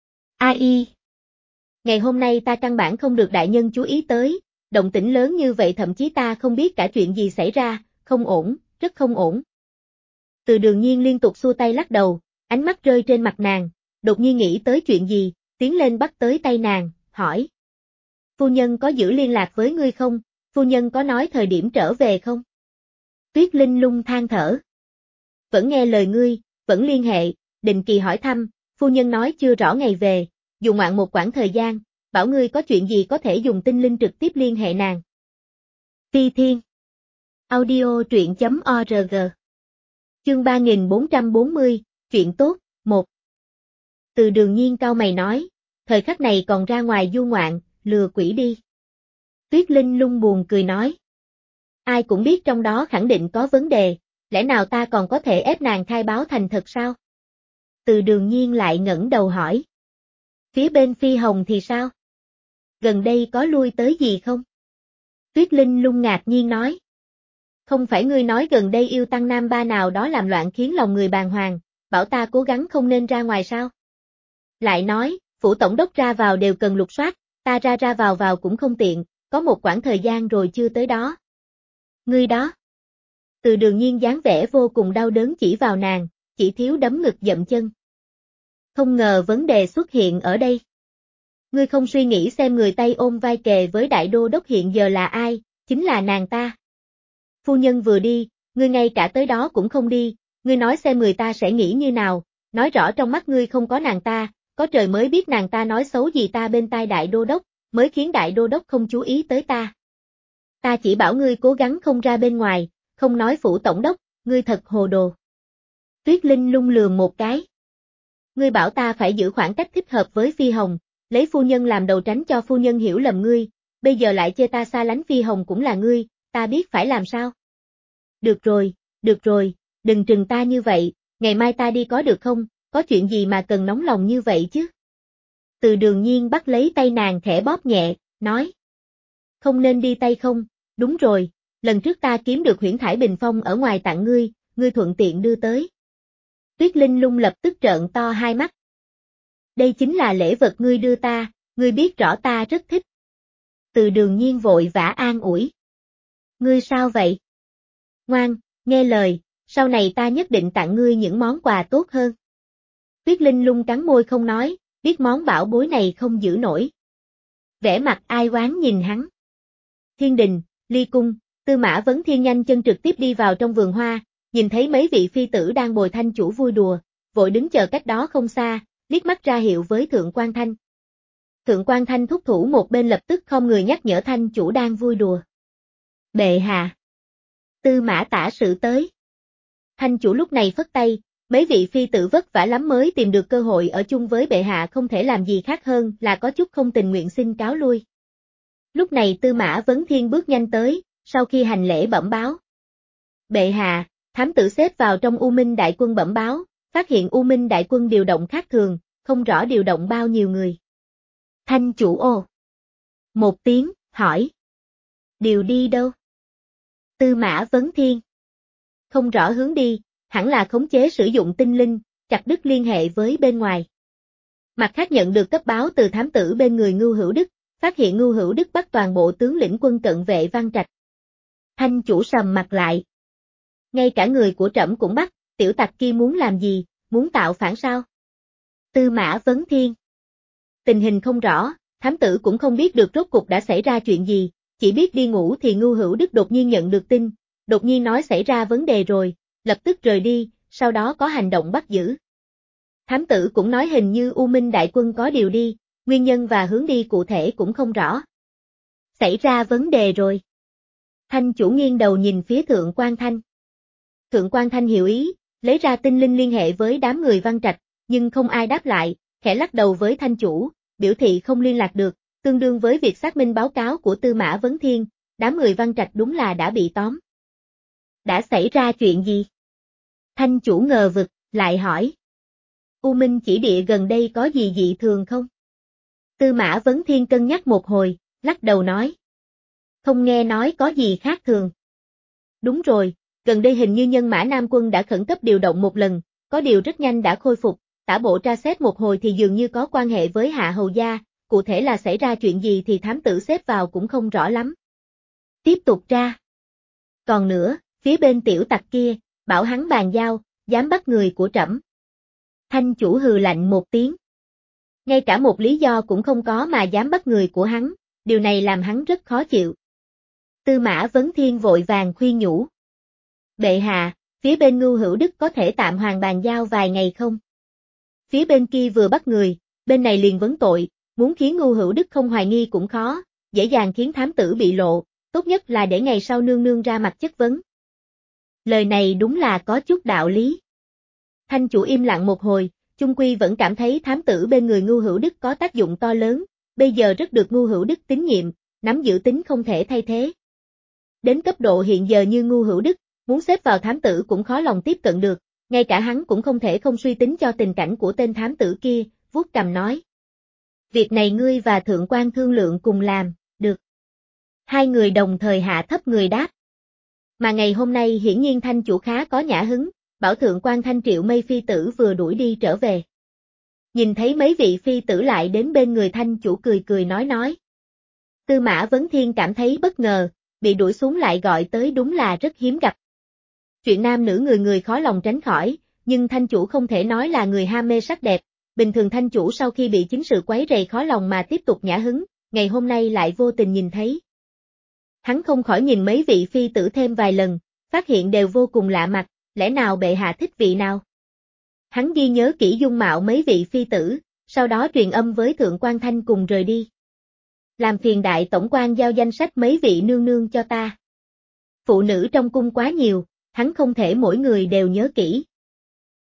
Ai? Ngày hôm nay ta căn bản không được đại nhân chú ý tới, động tĩnh lớn như vậy thậm chí ta không biết cả chuyện gì xảy ra, không ổn, rất không ổn. Từ Đường Nhiên liên tục xua tay lắc đầu, ánh mắt rơi trên mặt nàng, đột nhiên nghĩ tới chuyện gì, tiến lên bắt tới tay nàng, hỏi. Phu nhân có giữ liên lạc với ngươi không? Phu nhân có nói thời điểm trở về không? Tuyết Linh Lung than thở. Vẫn nghe lời ngươi, vẫn liên hệ, định kỳ hỏi thăm, phu nhân nói chưa rõ ngày về, dùng ngoạn một quãng thời gian, bảo ngươi có chuyện gì có thể dùng tinh linh trực tiếp liên hệ nàng. Phi Thiên Audio truyện.org Chương ba nghìn bốn trăm bốn mươi, chuyện tốt, một. Từ Đường Nhiên cau mày nói, thời khắc này còn ra ngoài du ngoạn, lừa quỷ đi. Tuyết Linh Lung buồn cười nói. Ai cũng biết trong đó khẳng định có vấn đề, lẽ nào ta còn có thể ép nàng khai báo thành thật sao? Từ Đường Nhiên lại ngẩng đầu hỏi. Phía bên Phi Hồng thì sao? Gần đây có lui tới gì không? Tuyết Linh Lung ngạc nhiên nói. Không phải ngươi nói gần đây yêu tăng nam ba nào đó làm loạn khiến lòng người bàng hoàng, bảo ta cố gắng không nên ra ngoài sao? Lại nói, phủ tổng đốc ra vào đều cần lục soát, ta ra ra vào vào cũng không tiện, có một quãng thời gian rồi chưa tới đó. Ngươi đó. Từ Đường Nhiên dáng vẻ vô cùng đau đớn chỉ vào nàng, chỉ thiếu đấm ngực dậm chân. Không ngờ vấn đề xuất hiện ở đây. Ngươi không suy nghĩ xem người tay ôm vai kề với đại đô đốc hiện giờ là ai, chính là nàng ta. Phu nhân vừa đi, ngươi ngay cả tới đó cũng không đi, ngươi nói xem người ta sẽ nghĩ như nào, nói rõ trong mắt ngươi không có nàng ta, có trời mới biết nàng ta nói xấu gì ta bên tai đại đô đốc, mới khiến đại đô đốc không chú ý tới ta. Ta chỉ bảo ngươi cố gắng không ra bên ngoài, không nói phủ tổng đốc, ngươi thật hồ đồ. Tuyết Linh Lung lườm một cái. Ngươi bảo ta phải giữ khoảng cách thích hợp với Phi Hồng, lấy phu nhân làm đầu tránh cho phu nhân hiểu lầm ngươi, bây giờ lại chê ta xa lánh Phi Hồng cũng là ngươi, ta biết phải làm sao. Được rồi, được rồi, đừng trừng ta như vậy, ngày mai ta đi có được không, có chuyện gì mà cần nóng lòng như vậy chứ? Từ Đường Nhiên bắt lấy tay nàng khẽ bóp nhẹ, nói. Không nên đi tay không, đúng rồi, lần trước ta kiếm được huyễn thải bình phong ở ngoài tặng ngươi, ngươi thuận tiện đưa tới. Tuyết Linh Lung lập tức trợn to hai mắt. Đây chính là lễ vật ngươi đưa ta, ngươi biết rõ ta rất thích. Từ Đường Nhiên vội vã an ủi. Ngươi sao vậy? Ngoan, nghe lời, sau này ta nhất định tặng ngươi những món quà tốt hơn. Tuyết Linh Lung cắn môi không nói, biết món bảo bối này không giữ nổi. Vẻ mặt ai oán nhìn hắn. Thiên đình, ly cung, Tư Mã Vấn Thiên nhanh chân trực tiếp đi vào trong vườn hoa, nhìn thấy mấy vị phi tử đang bồi thanh chủ vui đùa, vội đứng chờ cách đó không xa, liếc mắt ra hiệu với Thượng Quan Thanh. Thượng Quan Thanh thúc thủ một bên lập tức không người nhắc nhở thanh chủ đang vui đùa. Bệ hạ. Tư Mã tả sự tới. Thanh chủ lúc này phất tay, Mấy vị phi tử vất vả lắm mới tìm được cơ hội ở chung với bệ hạ, không thể làm gì khác hơn là có chút không tình nguyện xin cáo lui. Lúc này Tư Mã Vấn Thiên bước nhanh tới, sau khi hành lễ bẩm báo. Bệ hạ, thám tử xếp vào trong U Minh đại quân bẩm báo, phát hiện U Minh đại quân điều động khác thường, không rõ điều động bao nhiêu người. Thanh chủ ô. Một tiếng, hỏi. Điều đi đâu? Tư Mã Vấn Thiên. Không rõ hướng đi, hẳn là khống chế sử dụng tinh linh, chặt đứt liên hệ với bên ngoài. Mặt khác nhận được cấp báo từ thám tử bên người Ngưu Hữu Đức, phát hiện Ngưu Hữu Đức bắt toàn bộ tướng lĩnh quân cận vệ Văn Trạch. Thanh chủ sầm mặt lại. Ngay cả người của trẫm cũng bắt, tiểu tặc kia muốn làm gì, muốn tạo phản sao? Tư Mã Vấn Thiên. Tình hình không rõ, thám tử cũng không biết được rốt cục đã xảy ra chuyện gì, chỉ biết đi ngủ thì Ngưu Hữu Đức đột nhiên nhận được tin, đột nhiên nói xảy ra vấn đề rồi, lập tức rời đi, sau đó có hành động bắt giữ. Thám tử cũng nói hình như U Minh đại quân có điều đi, nguyên nhân và hướng đi cụ thể cũng không rõ. Xảy ra vấn đề rồi. Thanh chủ nghiêng đầu nhìn phía Thượng Quan Thanh. Thượng Quan Thanh hiểu ý, lấy ra tinh linh liên hệ với đám người Văn Trạch, nhưng không ai đáp lại, khẽ lắc đầu với Thanh chủ, biểu thị không liên lạc được, tương đương với việc xác minh báo cáo của Tư Mã Vấn Thiên, đám người Văn Trạch đúng là đã bị tóm. Đã xảy ra chuyện gì? Thanh chủ ngờ vực, lại hỏi. U Minh chỉ địa gần đây có gì dị thường không? Tư Mã Vấn Thiên cân nhắc một hồi, lắc đầu nói. Không nghe nói có gì khác thường. Đúng rồi, gần đây hình như nhân mã Nam quân đã khẩn cấp điều động một lần, có điều rất nhanh đã khôi phục, tả bộ tra xét một hồi thì dường như có quan hệ với Hạ Hầu Gia, cụ thể là xảy ra chuyện gì thì thám tử xếp vào cũng không rõ lắm. Tiếp tục tra. Còn nữa, phía bên tiểu tặc kia, bảo hắn bàn giao, dám bắt người của trẫm. Thanh chủ hừ lạnh một tiếng. Ngay cả một lý do cũng không có mà dám bắt người của hắn, điều này làm hắn rất khó chịu. Tư Mã Vấn Thiên vội vàng khuyên nhủ. Bệ hạ, phía bên Ngưu Hữu Đức có thể tạm hoãn bàn giao vài ngày không? Phía bên kia vừa bắt người, bên này liền vấn tội, muốn khiến Ngưu Hữu Đức không hoài nghi cũng khó, dễ dàng khiến thám tử bị lộ, tốt nhất là để ngày sau nương nương ra mặt chất vấn. Lời này đúng là có chút đạo lý. Thanh chủ im lặng một hồi, chung quy vẫn cảm thấy thám tử bên người Ngưu Hữu Đức có tác dụng to lớn, bây giờ rất được Ngưu Hữu Đức tín nhiệm, nắm giữ tính không thể thay thế. Đến cấp độ hiện giờ như Ngưu Hữu Đức, muốn xếp vào thám tử cũng khó lòng tiếp cận được, ngay cả hắn cũng không thể không suy tính cho tình cảnh của tên thám tử kia, vuốt cằm nói. Việc này ngươi và Thượng Quan thương lượng cùng làm, được. Hai người đồng thời hạ thấp người đáp. Mà ngày hôm nay hiển nhiên Thanh chủ khá có nhã hứng, bảo Thượng Quan Thanh triệu mây phi tử vừa đuổi đi trở về. Nhìn thấy mấy vị phi tử lại đến bên người Thanh chủ cười cười nói nói. Tư Mã Vấn Thiên cảm thấy bất ngờ, bị đuổi xuống lại gọi tới đúng là rất hiếm gặp. Chuyện nam nữ người người khó lòng tránh khỏi, nhưng Thanh chủ không thể nói là người ham mê sắc đẹp, bình thường Thanh chủ sau khi bị chính sự quấy rầy khó lòng mà tiếp tục nhã hứng, ngày hôm nay lại vô tình nhìn thấy. Hắn không khỏi nhìn mấy vị phi tử thêm vài lần, phát hiện đều vô cùng lạ mặt, lẽ nào bệ hạ thích vị nào? Hắn ghi nhớ kỹ dung mạo mấy vị phi tử, sau đó truyền âm với Thượng Quan Thanh cùng rời đi. Làm phiền đại tổng quan giao danh sách mấy vị nương nương cho ta. Phụ nữ trong cung quá nhiều, hắn không thể mỗi người đều nhớ kỹ.